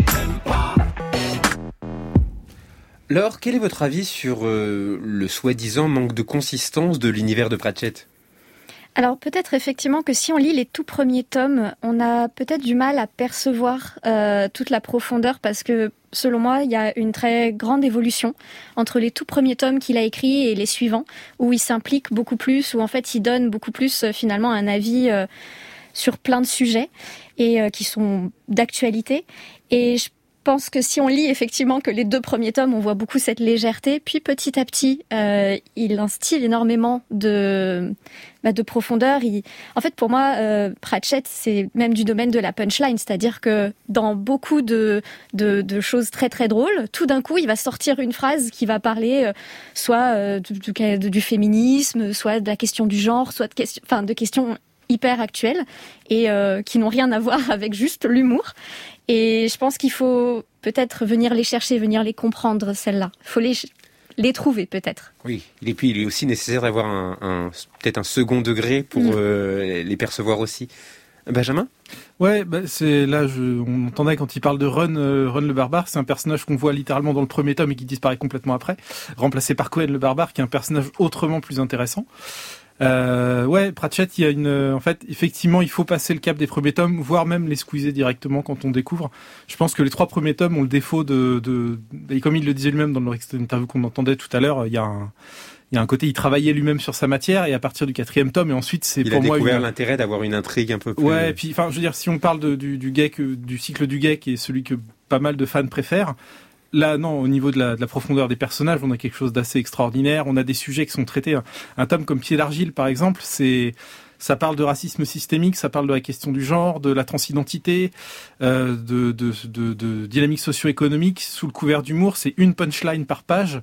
Laure, quel est votre avis sur euh, le soi-disant manque de consistance de l'univers de Pratchett ? Alors peut-être effectivement que si on lit les tout premiers tomes, on a peut-être du mal à percevoir euh, toute la profondeur parce que selon moi, il y a une très grande évolution entre les tout premiers tomes qu'il a écrits et les suivants, où il s'implique beaucoup plus, où en fait il donne beaucoup plus euh, finalement un avis euh, sur plein de sujets et euh, qui sont d'actualité. Et je pense que si on lit effectivement que les deux premiers tomes, on voit beaucoup cette légèreté, puis petit à petit, euh, il instille énormément de, bah, de profondeur. Il... En fait, pour moi, euh, Pratchett, c'est même du domaine de la punchline, c'est-à-dire que dans beaucoup de, de, de choses très très drôles, tout d'un coup, il va sortir une phrase qui va parler euh, soit euh, du, du, du féminisme, soit de la question du genre, soit de, question, enfin, de questions hyper actuelles et euh, qui n'ont rien à voir avec juste l'humour. Et je pense qu'il faut peut-être venir les chercher, venir les comprendre, celles-là. Il faut les, les trouver, peut-être. Oui, et puis il est aussi nécessaire d'avoir un, un, peut-être un second degré pour mmh. euh, les percevoir aussi. Benjamin ? Ouais, bah c'est là, je, on entendait quand il parle de Ron, euh, Ron le Barbare, c'est un personnage qu'on voit littéralement dans le premier tome et qui disparaît complètement après, remplacé par Cohen le Barbare, qui est un personnage autrement plus intéressant. Euh, ouais, Pratchett, il y a une, en fait, effectivement, il faut passer le cap des premiers tomes, voire même les squeezer directement quand on découvre. Je pense que les trois premiers tomes ont le défaut de, de, et comme il le disait lui-même dans l'interview qu'on entendait tout à l'heure, il y a un, il y a un côté, il travaillait lui-même sur sa matière, et à partir du quatrième tome, et ensuite, c'est il pour moi. Il a découvert une... l'intérêt d'avoir une intrigue un peu plus. Ouais, et puis, enfin, je veux dire, si on parle de, du, du Guet, du cycle du Guet, qui est celui que pas mal de fans préfèrent, là, non, au niveau de la, de la profondeur des personnages, on a quelque chose d'assez extraordinaire. On a des sujets qui sont traités. Un, un tome comme Pied d'argile, par exemple, c'est, ça parle de racisme systémique, ça parle de la question du genre, de la transidentité, euh, de, de, de, de dynamique socio-économique sous le couvert d'humour. C'est une punchline par page.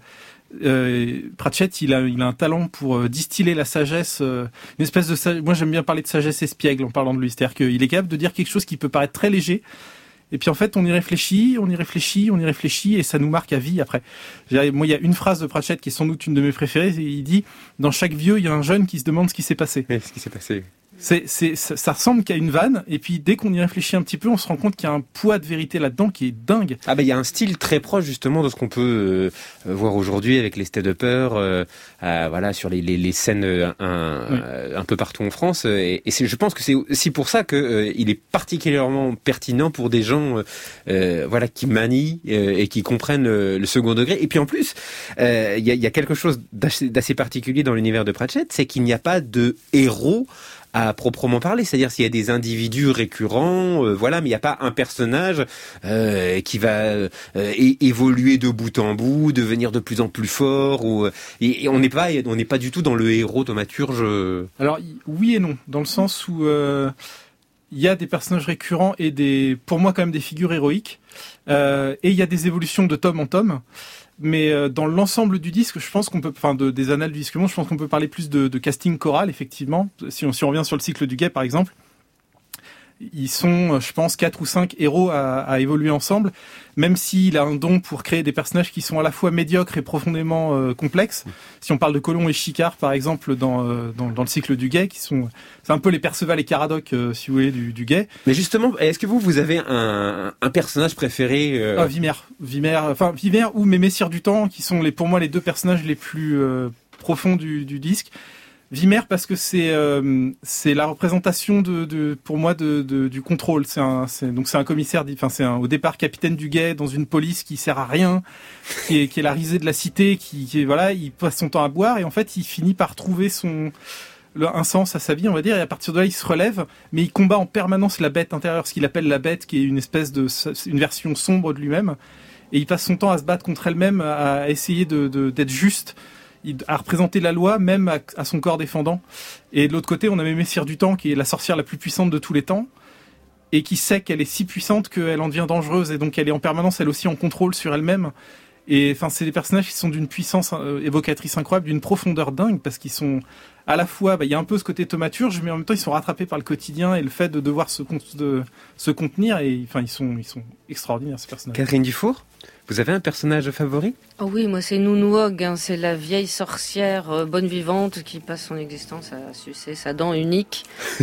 Euh, Pratchett, il a, il a un talent pour euh, distiller la sagesse, euh, une espèce de sagesse. Moi, j'aime bien parler de sagesse espiègle en parlant de lui. C'est-à-dire qu'il est capable de dire quelque chose qui peut paraître très léger. Et puis en fait, on y réfléchit, on y réfléchit, on y réfléchit, et ça nous marque à vie après. Moi, il y a une phrase de Pratchett qui est sans doute une de mes préférées, et il dit « Dans chaque vieux, il y a un jeune qui se demande ce qui s'est passé. » Oui, ce qui s'est passé. C'est, c'est, ça, ça ressemble qu'à une vanne, et puis dès qu'on y réfléchit un petit peu, on se rend compte qu'il y a un poids de vérité là-dedans qui est dingue. Ah ben, il y a un style très proche justement de ce qu'on peut euh, voir aujourd'hui avec les stand-uppers, euh, euh, voilà, sur les, les, les scènes euh, un, oui. euh, un peu partout en France. Et, et c'est, je pense que c'est aussi pour ça que euh, il est particulièrement pertinent pour des gens, euh, voilà, qui manient euh, et qui comprennent euh, le second degré. Et puis en plus, euh, il y a, il y a quelque chose d'assez, d'assez particulier dans l'univers de Pratchett, c'est qu'il n'y a pas de héros à proprement parler, c'est-à-dire s'il y a des individus récurrents, euh, voilà, mais il n'y a pas un personnage euh, qui va euh, é- évoluer de bout en bout, devenir de plus en plus fort, ou et, et on n'est pas, on n'est pas du tout dans le héros thaumaturge. Alors oui et non, dans le sens où euh, il y a des personnages récurrents et des, pour moi quand même des figures héroïques, euh, et il y a des évolutions de tome en tome. Mais euh, dans l'ensemble du disque, je pense qu'on peut, enfin, de, des annales du disque monde, je pense qu'on peut parler plus de, de casting choral, effectivement. Si on, si on revient sur le cycle du Guet, par exemple, ils sont, je pense, quatre ou cinq héros à, à évoluer ensemble, même s'il a un don pour créer des personnages qui sont à la fois médiocres et profondément euh, complexes. Si on parle de Colomb et Chicard, par exemple, dans, euh, dans, dans le cycle du Guet, qui sont, c'est un peu les Perceval et Caradoc, euh, si vous voulez, du, du Guet. Mais justement, est-ce que vous, vous avez un, un personnage préféré euh... Ah, Vimère, Vimère, enfin Vimère ou mes Messieurs du Temps, qui sont les, pour moi les deux personnages les plus euh, profonds du, du disque. Vimère parce que c'est euh, c'est la représentation de, de pour moi de, de du contrôle. C'est un c'est, donc c'est un commissaire, enfin c'est un, au départ capitaine du Guet dans une police qui sert à rien, qui est qui est la risée de la cité, qui, qui est, voilà, il passe son temps à boire et en fait il finit par trouver son le, un sens à sa vie, on va dire, et à partir de là il se relève, mais il combat en permanence la bête intérieure, ce qu'il appelle la bête, qui est une espèce de une version sombre de lui-même, et il passe son temps à se battre contre elle-même, à essayer de, de d'être juste, à représenter la loi, même à, à son corps défendant. Et de l'autre côté, on a Messire du Temps, qui est la sorcière la plus puissante de tous les temps, et qui sait qu'elle est si puissante qu'elle en devient dangereuse, et donc elle est en permanence, elle aussi, en contrôle sur elle-même. Et enfin, c'est des personnages qui sont d'une puissance euh, évocatrice incroyable, d'une profondeur dingue, parce qu'ils sont à la fois, bah, il y a un peu ce côté thaumaturge, mais en même temps, ils sont rattrapés par le quotidien et le fait de devoir se, de, se contenir, et enfin, ils sont, ils sont extraordinaires, ces personnages. Catherine Dufour, vous avez un personnage favori ? Oh oui, moi c'est Nounou Hogg, hein, c'est la vieille sorcière euh, bonne vivante qui passe son existence à sucer sa dent unique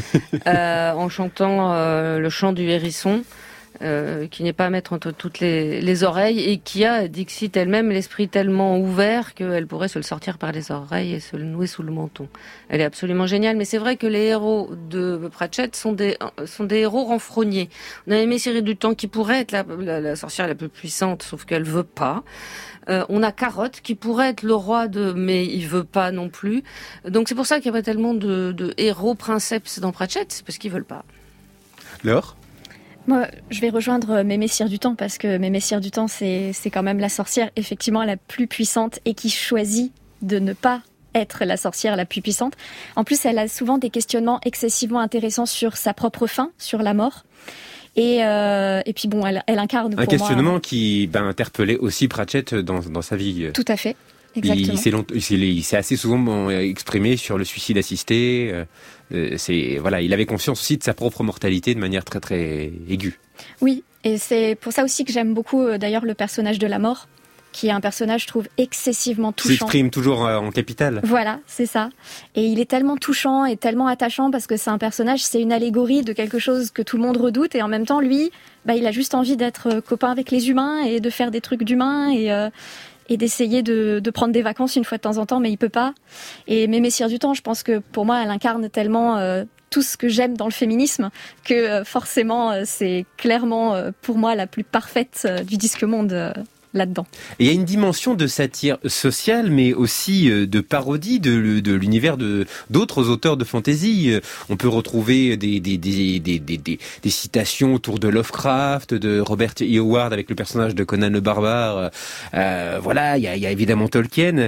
euh, en chantant euh, le chant du hérisson, euh, qui n'est pas à mettre entre toutes les, les oreilles, et qui a, Dixit elle-même, l'esprit tellement ouvert qu'elle pourrait se le sortir par les oreilles et se le nouer sous le menton. Elle est absolument géniale, mais c'est vrai que les héros de Pratchett sont des, sont des héros renfrognés. On a aimé Messire du Temps qui pourrait être la, la, la sorcière la plus puissante, sauf qu'elle veut pas. Euh, on a Carotte qui pourrait être le roi de, mais il veut pas non plus. Donc c'est pour ça qu'il y a pas tellement de, de héros princeps dans Pratchett, c'est parce qu'ils veulent pas. Laure ? Moi, je vais rejoindre Mémé Sire du Temps parce que Mémé Sire du Temps, c'est, c'est quand même la sorcière effectivement la plus puissante et qui choisit de ne pas être la sorcière la plus puissante. En plus, elle a souvent des questionnements excessivement intéressants sur sa propre fin, sur la mort. Et, euh, et puis bon, elle, elle incarne pour un questionnement moi, qui ben, interpellait aussi Pratchett dans, dans sa vie. Tout à fait. Exactement. Il s'est, long, il, s'est, il s'est assez souvent exprimé sur le suicide assisté. Euh, c'est, voilà, il avait conscience aussi de sa propre mortalité de manière très très aiguë. Oui, et c'est pour ça aussi que j'aime beaucoup d'ailleurs le personnage de la mort, qui est un personnage, je trouve, excessivement touchant. Il s'exprime toujours en capitale. Voilà, c'est ça. Et il est tellement touchant et tellement attachant parce que c'est un personnage, c'est une allégorie de quelque chose que tout le monde redoute et en même temps, lui, bah, il a juste envie d'être copain avec les humains et de faire des trucs d'humains et... Euh, et d'essayer de, de prendre des vacances une fois de temps en temps, mais il peut pas. Et Mémé Sire du Temps, je pense que pour moi, elle incarne tellement euh, tout ce que j'aime dans le féminisme que euh, forcément, euh, c'est clairement euh, pour moi la plus parfaite euh, du disque monde euh, là-dedans. Et il y a une dimension de satire sociale, mais aussi de parodie de, de l'univers de d'autres auteurs de fantasy. On peut retrouver des des des des des, des, des citations autour de Lovecraft, de Robert E. Howard avec le personnage de Conan le Barbare. Euh, voilà, il y a, il y a évidemment Tolkien.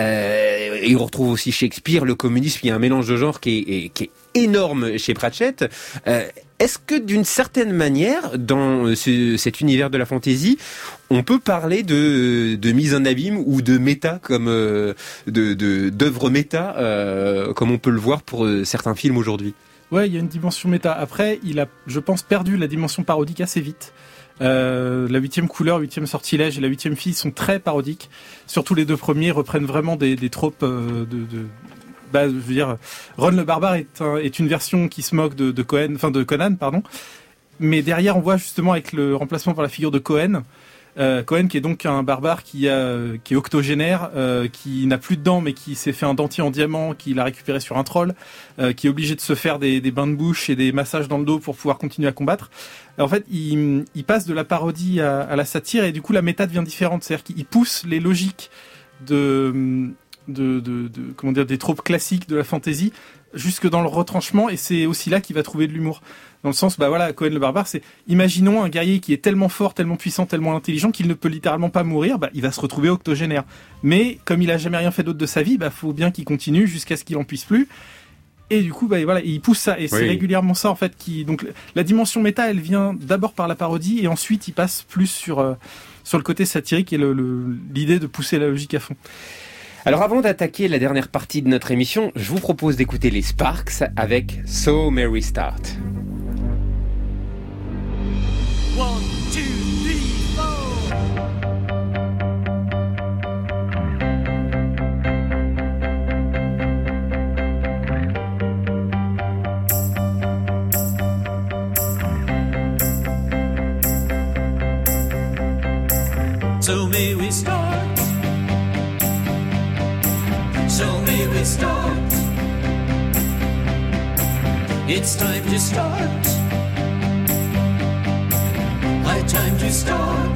Euh, et on retrouve aussi Shakespeare, le communisme. Il y a un mélange de genres qui est, qui est énorme chez Pratchett. Euh, Est-ce que d'une certaine manière, dans ce, cet univers de la fantasy, on peut parler de, de mise en abîme ou de méta, comme euh, de, de d'œuvres méta, euh, comme on peut le voir pour euh, certains films aujourd'hui? Ouais, il y a une dimension méta. Après, il a, je pense, perdu la dimension parodique assez vite. Euh, la huitième couleur, huitième sortilège et la huitième fille sont très parodiques. Surtout les deux premiers reprennent vraiment des, des tropes euh, de, de Bah, je veux dire, Ron le Barbare est, un, est une version qui se moque de, de Cohen, enfin de Conan, pardon. Mais derrière, on voit justement avec le remplacement par la figure de Cohen, euh, Cohen qui est donc un barbare qui a, qui est octogénaire, euh, qui n'a plus de dents mais qui s'est fait un dentier en diamant, qu'il a récupéré sur un troll, euh, qui est obligé de se faire des, des bains de bouche et des massages dans le dos pour pouvoir continuer à combattre. En fait, il, il passe de la parodie à, à la satire et du coup la méta devient différente, c'est-à-dire qu'il pousse les logiques de De, de, de comment dire des tropes classiques de la fantasy jusque dans le retranchement et c'est aussi là qu'il va trouver de l'humour dans le sens bah voilà Cohen le Barbare c'est imaginons un guerrier qui est tellement fort tellement puissant tellement intelligent qu'il ne peut littéralement pas mourir bah il va se retrouver octogénaire mais comme il a jamais rien fait d'autre de sa vie bah faut bien qu'il continue jusqu'à ce qu'il en puisse plus et du coup bah voilà il pousse ça et c'est oui. régulièrement ça en fait qui donc la dimension méta elle vient d'abord par la parodie et ensuite il passe plus sur euh, sur le côté satirique et le, le, l'idée de pousser la logique à fond. Alors avant d'attaquer la dernière partie de notre émission, je vous propose d'écouter les Sparks avec So May We Start. One, two, three, four. So may we start. So may we start. It's time to start. High time to start.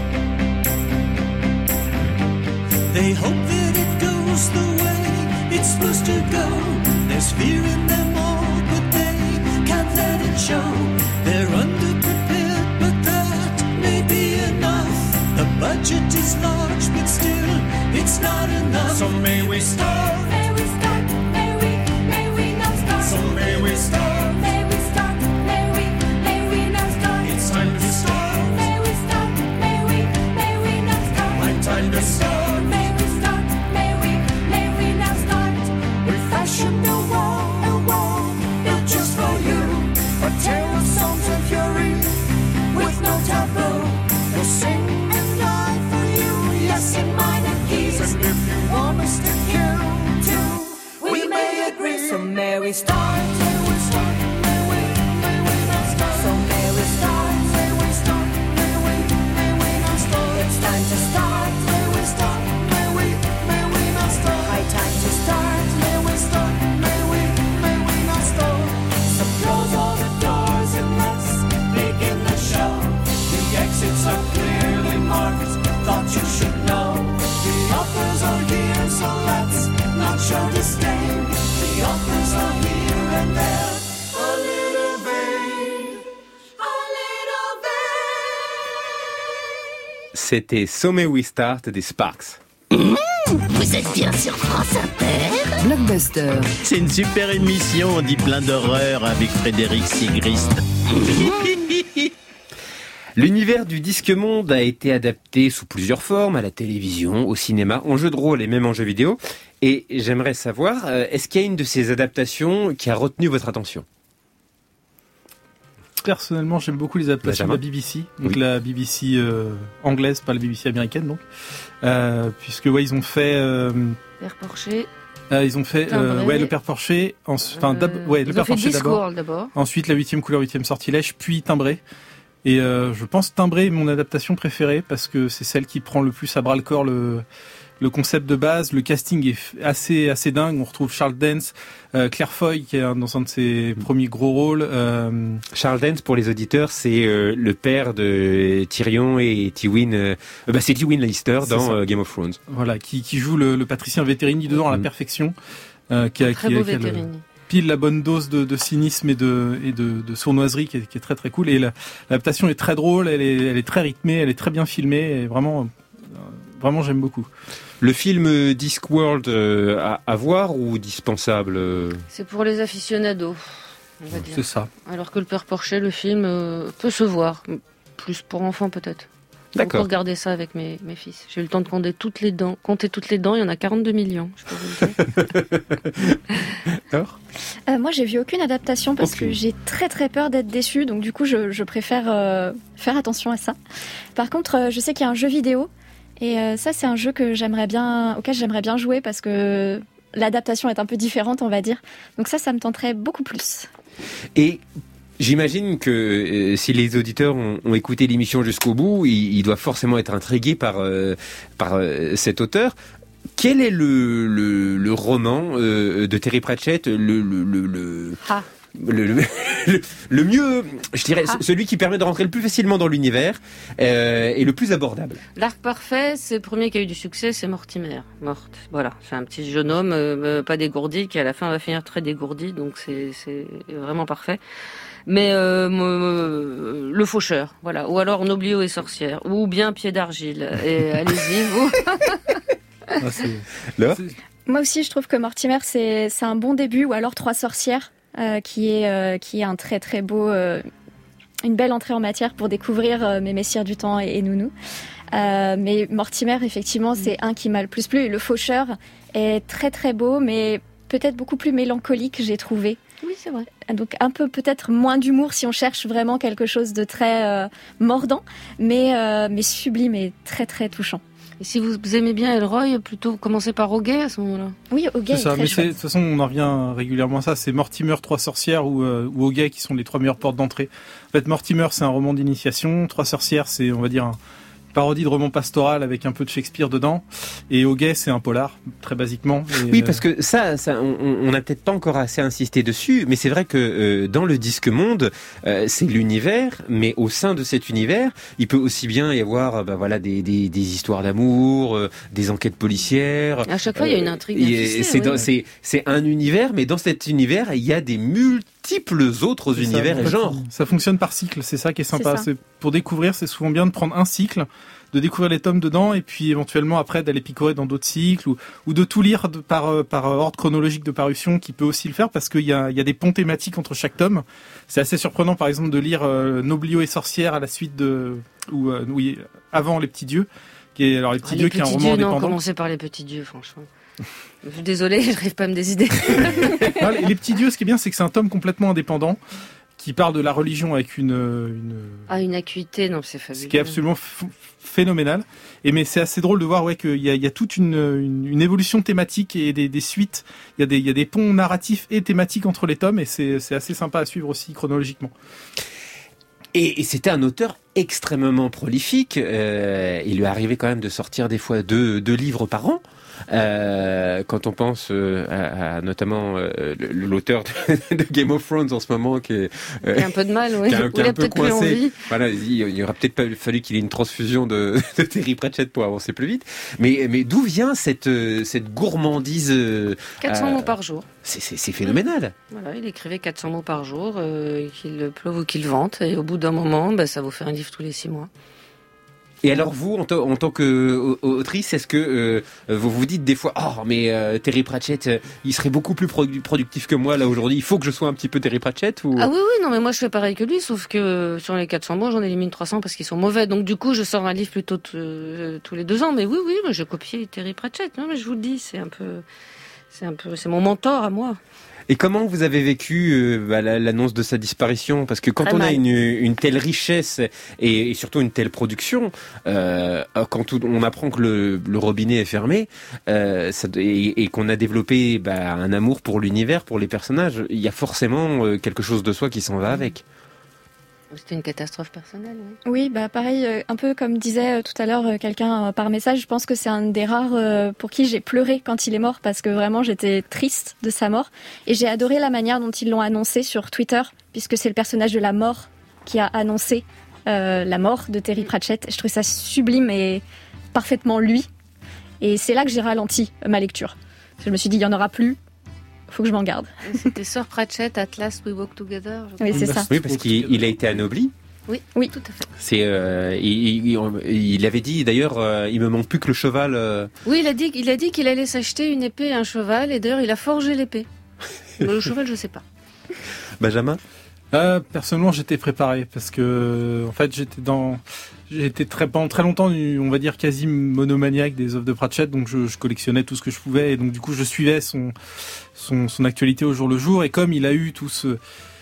They hope that it goes the way it's supposed to go. There's fear in them all, but they can't let it show. They're underprepared, but that may be enough. The budget is large, but still it's not enough. So may we start. May we start. May we, may we not start. So may we start. May we start. May we, may we not start. It's time to start. May we start. May we, may we not start. My time to start. May we start. May we, may we not start. We fashioned a wall, a wall built just for you. A tale of songs of fury with no taboo. We'll sing and die for you. Yes, in minor keys. And if you want us to kill too, we may agree. So may we start, may we start, may we, may we not start. So may we start, may we start, may we, may we not start. It's time to start, may we start, may we, may we not start. High time to start, may we start, may we, may we not start. So close all the doors and let's begin the show. The exits are clearly marked, thought you should know. The authors are here, so let's not show disdain. The authors are here and there, a little vain, a little C'était So May We Start des Sparks. Mmh, vous êtes bien sur France Inter. Blockbuster. C'est une super émission, on dit plein d'horreur avec Frédéric Sigrist. L'univers du Disque Monde a été adapté sous plusieurs formes, à la télévision, au cinéma, en jeu de rôle et même en jeu vidéo. Et j'aimerais savoir, est-ce qu'il y a une de ces adaptations qui a retenu votre attention ? Personnellement, j'aime beaucoup les adaptations Benjamin. de la B B C, donc oui. la B B C euh, anglaise, pas la B B C américaine, donc, euh, puisque ouais, ils ont fait. Euh, Père Porcher. Euh, ils ont fait euh, ouais le Père Porcher, enfin euh, ouais le Père Porcher d'abord. d'abord. Ensuite la huitième couleur, huitième sortilège, puis Timbré. Et euh, je pense Timbré est mon adaptation préférée parce que c'est celle qui prend le plus à bras le corps le le concept de base. Le casting est assez assez dingue. On retrouve Charles Dance, euh, Claire Foy qui est dans un de ses premiers gros rôles. Euh... Charles Dance, pour les auditeurs, c'est euh, le père de Tyrion et Tywin. Euh, bah c'est Tywin Lannister dans euh, Game of Thrones. Voilà, qui qui joue le, le patricien Vétérini dedans à la perfection. Euh, qui a, très qui, beau qui a, Vétérini. Le, pile la bonne dose de, de cynisme et de et de, de sournoiserie qui est, qui est très très cool. Et la, l'adaptation est très drôle. Elle est elle est très rythmée. Elle est très bien filmée. Et vraiment vraiment j'aime beaucoup. Le film Discworld euh, à, à voir ou dispensable euh... C'est pour les aficionados, on va dire. C'est ça. Alors que le Père Porcher, le film euh, peut se voir, plus pour enfants peut-être. D'accord. On peut regarder ça avec mes, mes fils. J'ai eu le temps de compter toutes les dents. Compter toutes les dents, il y en a quarante-deux millions. Je peux vous le dire. Alors euh, moi, j'ai vu aucune adaptation parce okay. que j'ai très très peur d'être déçue. Donc du coup, je, je préfère euh, faire attention à ça. Par contre, euh, je sais qu'il y a un jeu vidéo. Et euh, ça, c'est un jeu que j'aimerais bien, auquel j'aimerais bien jouer parce que l'adaptation est un peu différente, on va dire. Donc ça, ça me tenterait beaucoup plus. Et j'imagine que euh, si les auditeurs ont, ont écouté l'émission jusqu'au bout, ils, ils doivent forcément être intrigués par, euh, par euh, cet auteur. Quel est le, le, le roman euh, de Terry Pratchett, le... le, le, le... Ah. Le, le, le, le mieux, je dirais, ah. celui qui permet de rentrer le plus facilement dans l'univers euh, et le plus abordable. L'arc parfait, c'est le premier qui a eu du succès, c'est Mortimer. Morte, voilà, c'est un petit jeune homme, euh, pas dégourdi, qui à la fin va finir très dégourdi, donc c'est, c'est vraiment parfait. Mais euh, euh, le faucheur, voilà, ou alors Noblio et sorcière, ou bien Pied d'argile. Et allez-y, vous. Ah, c'est... Là c'est... Moi aussi, je trouve que Mortimer, c'est, c'est un bon début, ou alors Trois sorcières. Euh, qui est euh, qui est un très très beau euh, une belle entrée en matière pour découvrir euh, mes Messieurs du temps et, et Nounou. Euh, mais Mortimer, effectivement, c'est un qui m'a le plus plu. Et le faucheur est très très beau, mais peut-être beaucoup plus mélancolique, j'ai trouvé. Oui, c'est vrai. Donc un peu peut-être moins d'humour si on cherche vraiment quelque chose de très euh, mordant, mais euh, mais sublime et très très touchant. Et si vous aimez bien Elroy, plutôt commencer par Auguet à ce moment-là. Oui, Auguet. C'est ça, est très mais chouette. c'est, de toute façon, on en revient régulièrement à ça. C'est Mortimer, Trois sorcières ou, euh, ou Auguet qui sont les trois meilleures portes d'entrée. En fait, Mortimer, c'est un roman d'initiation. Trois sorcières, c'est, on va dire, un parodie de roman pastoral avec un peu de Shakespeare dedans. Et Auguet, c'est un polar, très basiquement. Et oui, parce que ça, ça on n'a peut-être pas encore assez insisté dessus, mais c'est vrai que euh, dans le Disque Monde, euh, c'est l'univers, mais au sein de cet univers, il peut aussi bien y avoir bah, voilà, des, des, des histoires d'amour, euh, des enquêtes policières. À chaque fois, euh, il y a une intrigue bien ficelée, c'est, oui. dans, c'est, c'est un univers, mais dans cet univers, il y a des multiples autres c'est univers ça, et genres. Ça fonctionne par cycle, c'est ça qui est sympa. C'est c'est, pour découvrir, c'est souvent bien de prendre un cycle, de découvrir les tomes dedans et puis éventuellement après d'aller picorer dans d'autres cycles ou, ou de tout lire de, par, par ordre chronologique de parution qui peut aussi le faire parce qu'il y a, il y a des ponts thématiques entre chaque tome. C'est assez surprenant par exemple de lire euh, Noblio et sorcière à la suite de ou euh, oui avant Les Petits Dieux qui est alors Les Petits ah, Dieux les qui est un Petits roman Dieux, indépendant. Non, commencez par Les Petits Dieux franchement. Je suis désolée, je n'arrive pas à me décider. Non, les, les Petits Dieux, ce qui est bien, c'est que c'est un tome complètement indépendant qui parle de la religion avec une une ah une acuité, non c'est fabuleux. Ce qui est absolument f- phénoménal. Et mais c'est assez drôle de voir ouais qu'il y a il y a toute une une, une évolution thématique et des des suites. Il y a des il y a des ponts narratifs et thématiques entre les tomes et c'est c'est assez sympa à suivre aussi chronologiquement. Et, et c'était un auteur extrêmement prolifique. Euh, il lui arrivait quand même de sortir des fois deux deux livres par an. Euh, quand on pense euh, à, à notamment euh, l'auteur de, de Game of Thrones en ce moment qui est euh, qui a un peu de mal, oui. qui a, qui il a a un peu peut-être coincé. plus envie. Voilà, il, il aurait peut-être pas fallu qu'il ait une transfusion de, de Terry Pratchett pour avancer plus vite. Mais mais d'où vient cette cette gourmandise euh, quatre cents euh, mots par jour. C'est, c'est, c'est phénoménal. Voilà, il écrivait quatre cents mots par jour, euh, qu'il pleuve ou qu'il vente, et au bout d'un moment, bah, ça vous fait un livre tous les six mois. Et alors vous, en, t- en tant qu'autrice, est-ce que euh, vous vous dites des fois, oh mais euh, Terry Pratchett, euh, il serait beaucoup plus produ- productif que moi là aujourd'hui. Il faut que je sois un petit peu Terry Pratchett ou... Ah oui oui non mais moi je fais pareil que lui, sauf que sur les quatre cents mots j'en élimine trois cents parce qu'ils sont mauvais. Donc du coup je sors un livre plutôt t- euh, tous les deux ans. Mais oui oui, moi j'ai copié Terry Pratchett. Non mais je vous le dis, c'est un peu, c'est un peu, c'est mon mentor à moi. Et comment vous avez vécu euh, bah, la, l'annonce de sa disparition ? Parce que quand Très on mal. a une, une telle richesse et, et surtout une telle production, euh, quand tout- on apprend que le, le robinet est fermé euh, ça, et, et qu'on a développé bah, un amour pour l'univers, pour les personnages, il y a forcément euh, quelque chose de soi qui s'en va avec. C'était une catastrophe personnelle. Oui. Oui, bah pareil, euh, un peu comme disait euh, tout à l'heure euh, quelqu'un euh, par message, je pense que c'est un des rares euh, pour qui j'ai pleuré quand il est mort parce que vraiment j'étais triste de sa mort et j'ai adoré la manière dont ils l'ont annoncé sur Twitter puisque c'est le personnage de la mort qui a annoncé euh, la mort de Terry Pratchett. Je trouve ça sublime et parfaitement lui et c'est là que j'ai ralenti ma lecture. Je me suis dit il y en aura plus. Faut que je m'en garde. C'était Sir Pratchett, At Last We Walk Together. Oui, c'est ça. Oui, parce qu'il il a été anobli. Oui, oui, tout à fait. C'est, euh, il, il, il avait dit d'ailleurs, euh, il me manque plus que le cheval. Euh... Oui, il a dit, il a dit qu'il allait s'acheter une épée et un cheval, et d'ailleurs il a forgé l'épée. Mais le cheval, je sais pas. Benjamin ? Euh, personnellement, j'étais préparé parce que, en fait, j'étais dans, j'ai été très, pendant très longtemps, on va dire quasi monomaniaque des œuvres de Pratchett, donc je, je collectionnais tout ce que je pouvais et donc du coup je suivais son, son, son actualité au jour le jour et comme il a eu tout ce,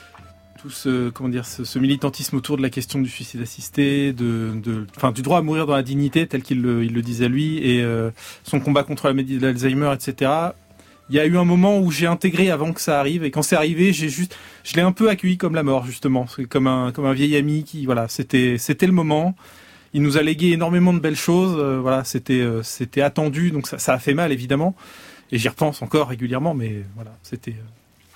tout ce, comment dire, ce, ce militantisme autour de la question du suicide assisté, de, de, enfin du droit à mourir dans la dignité tel qu'il le, il le disait lui et euh, son combat contre la maladie d'Alzheimer, et cetera. Il y a eu un moment où j'ai intégré avant que ça arrive et quand c'est arrivé, j'ai juste, je l'ai un peu accueilli comme la mort justement, c'est comme un comme un vieil ami qui voilà, c'était c'était le moment. Il nous a légué énormément de belles choses, euh, voilà, c'était euh, c'était attendu, donc ça ça a fait mal évidemment et j'y repense encore régulièrement, mais voilà, c'était. Euh...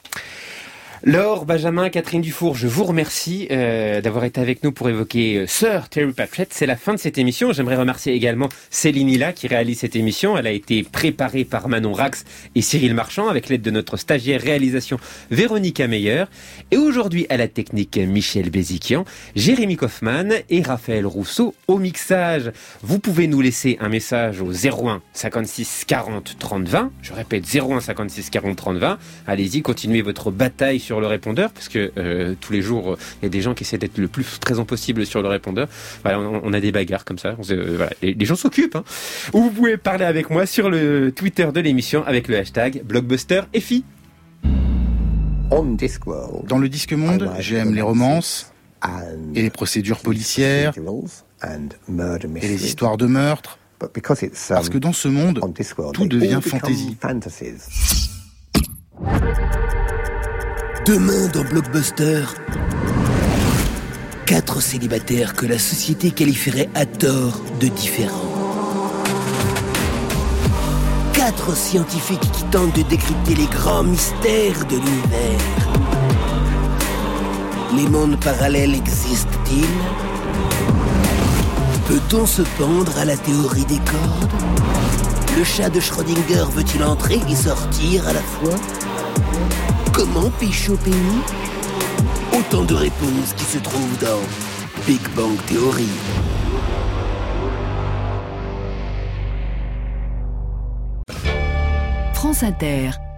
Laure, Benjamin, Catherine Dufour, je vous remercie euh, d'avoir été avec nous pour évoquer euh, Sir Terry Pratchett. C'est la fin de cette émission. J'aimerais remercier également Céline Hilla qui réalise cette émission. Elle a été préparée par Manon Rax et Cyril Marchand avec l'aide de notre stagiaire réalisation Véronica Meyer. Et aujourd'hui à la technique Michel Béziquian, Jérémy Kaufmann et Raphaël Rousseau au mixage. Vous pouvez nous laisser un message au zéro un cinquante-six quarante trente vingt. Je répète zéro un cinquante-six quarante trente vingt. Allez-y, continuez votre bataille sur le répondeur parce que euh, tous les jours il y a des gens qui essaient d'être le plus présent possible sur le répondeur. Voilà, on, on a des bagarres comme ça. On, euh, voilà, les, les gens s'occupent. Hein. Ou vous pouvez parler avec moi sur le Twitter de l'émission avec le hashtag BlockbusterFI. Dans le Disque Monde, j'aime les romances et les procédures policières et les histoires de meurtre. Parce que dans ce monde, tout devient fantasy. Demain dans Blockbuster, quatre célibataires que la société qualifierait à tort de différents. Quatre scientifiques qui tentent de décrypter les grands mystères de l'univers. Les mondes parallèles existent-ils ? Peut-on se pendre à la théorie des cordes ? Le chat de Schrödinger veut-il entrer et sortir à la fois ? Comment pécho Penny ? Autant de réponses qui se trouvent dans Big Bang Theory. France Inter.